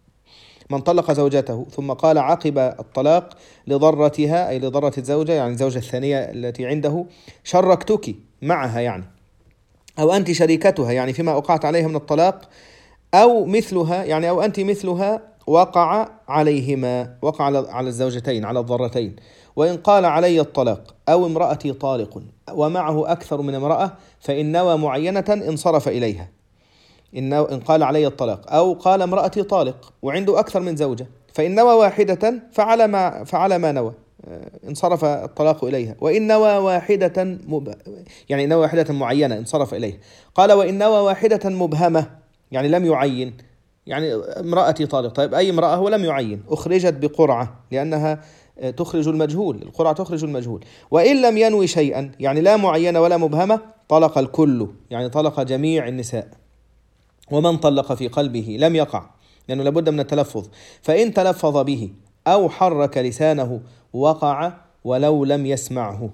من طلق زوجته ثم قال عقب الطلاق لضرتها أي لضرة الزوجة، يعني الزوجة الثانية التي عنده، شركتك معها يعني، أو أنت شريكتها يعني فيما أوقعت عليها من الطلاق، أو مثلها يعني أو أنت مثلها وقع عليهما، وقع على الزوجتين على الضرتين. وإن قال علي الطلاق أو امرأتي طالق ومعه أكثر من امرأة، فإن نوى معينة انصرف إليها. إن قال علي الطلاق أو قال امرأتي طالق وعنده أكثر من زوجة، فإن نوى واحدة فعلى ما فعلى ما نوى انصرف الطلاق إليها. وإن نوى واحدة مب... يعني نوى واحدة معينة انصرف إليها. قال وإن نوى واحدة مبهمة يعني لم يعين، يعني امرأتي طالق، طيب أي امرأة هو لم يعين، أخرجت بقرعة لأنها تخرج المجهول، القرعة تخرج المجهول. وإن لم ينوي شيئا يعني لا معينة ولا مبهمة، طلق الكل يعني طلق جميع النساء. ومن طلق في قلبه لم يقع لأنه لابد من التلفظ، فإن تلفظ به أو حرك لسانه وقع ولو لم يسمعه.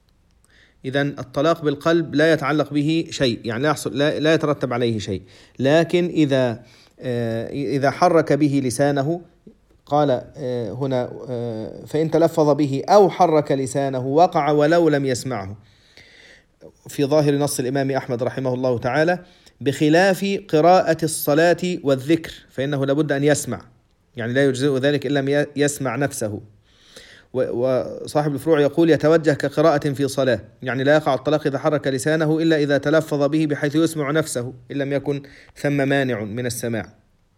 إذن الطلاق بالقلب لا يتعلق به شيء، يعني لا يحصل لا, لا يترتب عليه شيء، لكن إذا إذا حرك به لسانه، قال هنا فإن تلفظ به أو حرك لسانه وقع ولو لم يسمعه، في ظاهر نص الإمام أحمد رحمه الله تعالى، بخلاف قراءة الصلاة والذكر فإنه لابد أن يسمع، يعني لا يجزئ ذلك إلا لم يسمع نفسه. وصاحب الفروع يقول يتوجه كقراءة في صلاة، يعني لا يقع الطلاق إذا حرك لسانه إلا إذا تلفظ به بحيث يسمع نفسه إن لم يكن ثم مانع من السماع.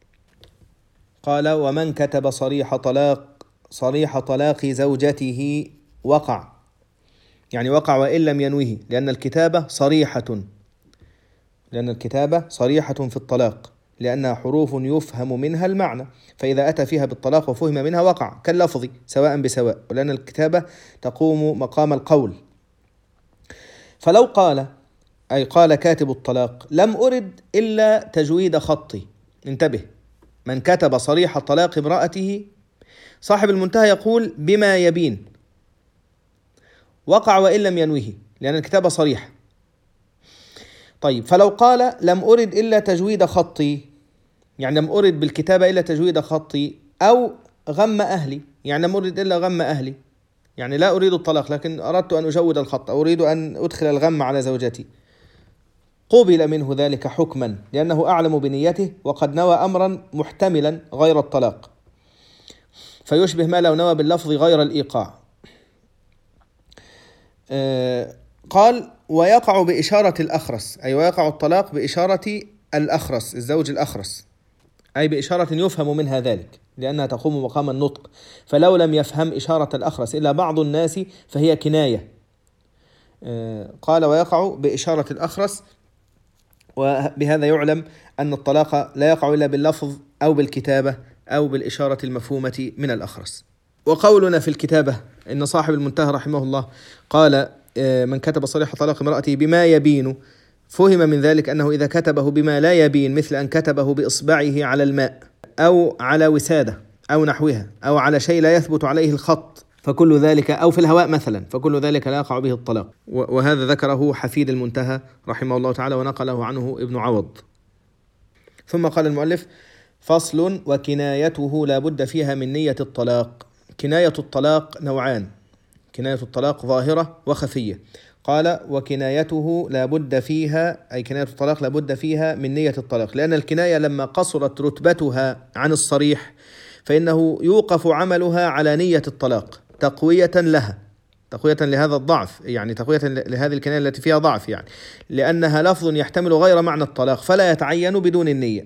قال ومن كتب صريح طلاق صريح طلاق زوجته وقع، يعني وقع وإن لم ينوه، لأن الكتابة صريحة لأن الكتابة صريحة في الطلاق، لأنها حروف يفهم منها المعنى، فإذا أتى فيها بالطلاق وفهم منها وقع كاللفظ سواء بسواء، ولأن الكتابة تقوم مقام القول. فلو قال أي قال كاتب الطلاق لم أرد إلا تجويد خطي، انتبه، من كتب صريح طلاق امرأته، صاحب المنتهى يقول بما يبين، وقع وإن لم ينوه لأن الكتابة صريحة. طيب فلو قال لم أرد إلا تجويد خطي، يعني لم أرد بالكتابة إلا تجويد خطي، أو غم أهلي، يعني لم أرد إلا غم أهلي، يعني لا أريد الطلاق لكن أردت أن أجود الخط أو أريد أن أدخل الغم على زوجتي، قبل منه ذلك حكما لأنه أعلم بنيته وقد نوى أمرا محتملا غير الطلاق، فيشبه ما لو نوى باللفظ غير الإيقاع. آه قال ويقع بإشارة الأخرس، أي ويقع الطلاق بإشارة الأخرس الزوج الأخرس، أي بإشارة يفهم منها ذلك، لأنها تقوم مقام النطق، فلو لم يفهم إشارة الأخرس إلا بعض الناس فهي كناية. قال ويقع بإشارة الأخرس، وبهذا يعلم أن الطلاق لا يقع إلا باللفظ أو بالكتابة أو بالإشارة المفهومة من الأخرس. وقولنا في الكتابة إن صاحب المنتهى رحمه الله قال من كتب صريح طلاق امرأته بما يبين، فهم من ذلك أنه إذا كتبه بما لا يبين مثل أن كتبه بإصبعه على الماء أو على وسادة أو نحوها أو على شيء لا يثبت عليه الخط فكل ذلك، أو في الهواء مثلا، فكل ذلك لا يقع به الطلاق. وهذا ذكره حفيد المنتهى رحمه الله تعالى ونقله عنه ابن عوض. ثم قال المؤلف فصل وكنايته لا بد فيها من نية الطلاق. كناية الطلاق نوعان، كناية الطلاق ظاهرة وخفية. قال وكنايته لا بد فيها، أي كناية الطلاق لا بد فيها من نية الطلاق، لأن الكناية لما قصرت رتبتها عن الصريح فإنه يوقف عملها على نية الطلاق تقوية لها، تقوية لهذا الضعف، يعني تقوية لهذه الكناية التي فيها ضعف، يعني لأنها لفظ يحتمل غير معنى الطلاق فلا يتعين بدون النية.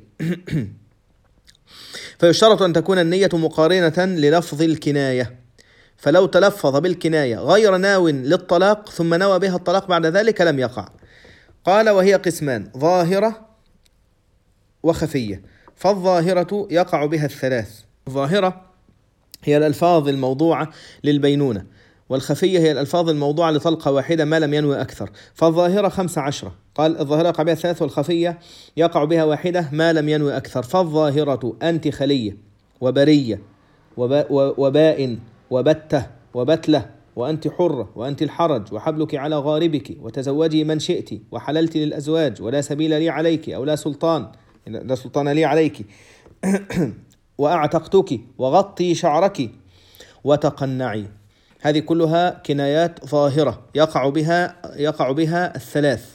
فيشترط أن تكون النية مقارنة للفظ الكناية، فلو تلفظ بالكناية غير ناو للطلاق ثم نوى بها الطلاق بعد ذلك لم يقع. قال وهي قسمان، ظاهرة وخفية. فالظاهرة يقع بها الثلاث. الظاهرة هي الألفاظ الموضوعة للبينونة، والخفية هي الألفاظ الموضوعة لطلقة واحدة ما لم ينوي أكثر. فالظاهرة خمس عشرة، قال الظاهرة يقع بها ثلاث والخفية يقع بها واحدة ما لم ينوي أكثر. فالظاهرة أنت خلية وبرية وبائن وبتة وبتلة وأنت حرة وأنت الحرج وحبلك على غاربك وتزوجي من شئت وحللت للأزواج ولا سبيل لي عليك أو لا سلطان لا سلطان لي عليك وأعتقتك وغطي شعرك وتقنعي. هذه كلها كنايات ظاهرة يقع بها يقع بها الثلاث.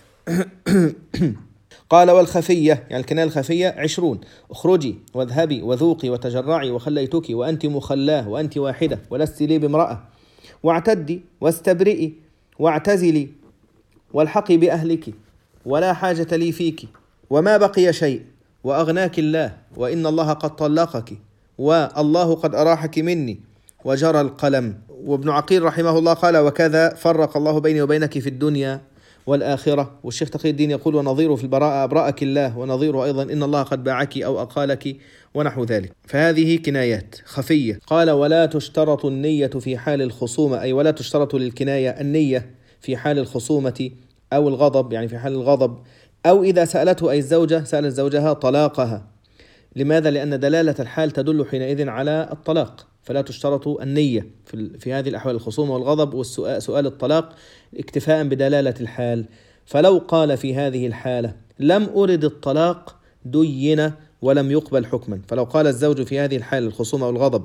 قال والخفية، يعني الكناية الخفية عشرون، اخرجي واذهبي وذوقي وتجرعي وخليتك وأنت مخلاه وأنت واحدة ولست لي بامرأة واعتدي واستبرئي واعتزلي والحقي بأهلك ولا حاجة لي فيك وما بقي شيء وأغناك الله وإن الله قد طلقك والله قد أراحك مني وجرى القلم. وابن عقيل رحمه الله قال وكذا فرق الله بيني وبينك في الدنيا والآخرة. والشيخ تقي الدين يقول ونظيره في البراءة أبرأك الله، ونظيره أيضا إن الله قد باعك أو أقالك ونحو ذلك. فهذه كنايات خفية. قال ولا تشترط النية في حال الخصومة، أي ولا تشترط للكناية النية في حال الخصومة أو الغضب، يعني في حال الغضب، أو إذا سألته أي الزوجة سألت زوجها طلاقها. لماذا؟ لأن دلالة الحال تدل حينئذ على الطلاق، فلا تشترط النية في, في هذه الأحوال، الخصومة والغضب والسؤال سؤال الطلاق اكتفاء بدلالة الحال. فلو قال في هذه الحالة لم أرد الطلاق دين ولم يقبل حكما. فلو قال الزوج في هذه الحالة الخصومة والغضب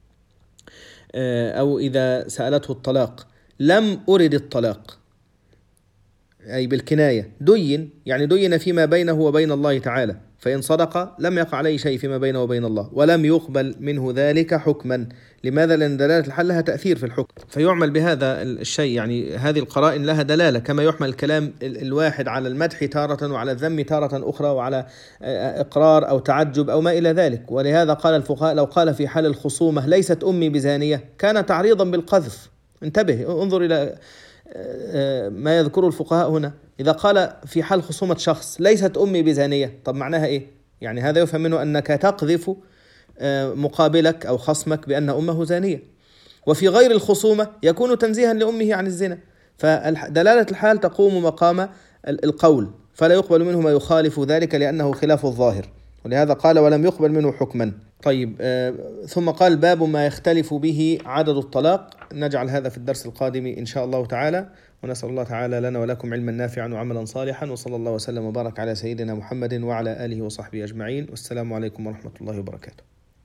أو إذا سألته الطلاق لم أرد الطلاق، أي بالكناية، دين يعني دين فيما بينه وبين الله تعالى، فإن صدق لم يقع عليه شيء فيما بينه وبين الله ولم يقبل منه ذلك حكما. لماذا؟ لأن دلالة الحال لها تأثير في الحكم، فيعمل بهذا الشيء، يعني هذه القرائن لها دلالة، كما يحمل الكلام الواحد على المدح تارة وعلى الذم تارة أخرى وعلى إقرار أو تعجب أو ما إلى ذلك. ولهذا قال الفقهاء لو قال في حال الخصومة ليست أمي بزانية كان تعريضا بالقذف. انتبه، انظر إلى ما يذكره الفقهاء هنا. إذا قال في حال خصومة شخص ليست أمي بزانية، طب معناها إيه؟ يعني هذا يفهم منه أنك تقذف مقابلك أو خصمك بأن أمه زانية. وفي غير الخصومة يكون تنزيها لأمه عن الزنا، فدلالة الحال تقوم مقام القول، فلا يقبل منه ما يخالف ذلك لأنه خلاف الظاهر، ولهذا قال ولم يقبل منه حكما. طيب آه ثم قال باب ما يختلف به عدد الطلاق. نجعل هذا في الدرس القادم إن شاء الله تعالى، ونسأل الله تعالى لنا ولكم علما نافعا وعملا صالحا، وصلى الله وسلم وبارك على سيدنا محمد وعلى آله وصحبه أجمعين، والسلام عليكم ورحمة الله وبركاته.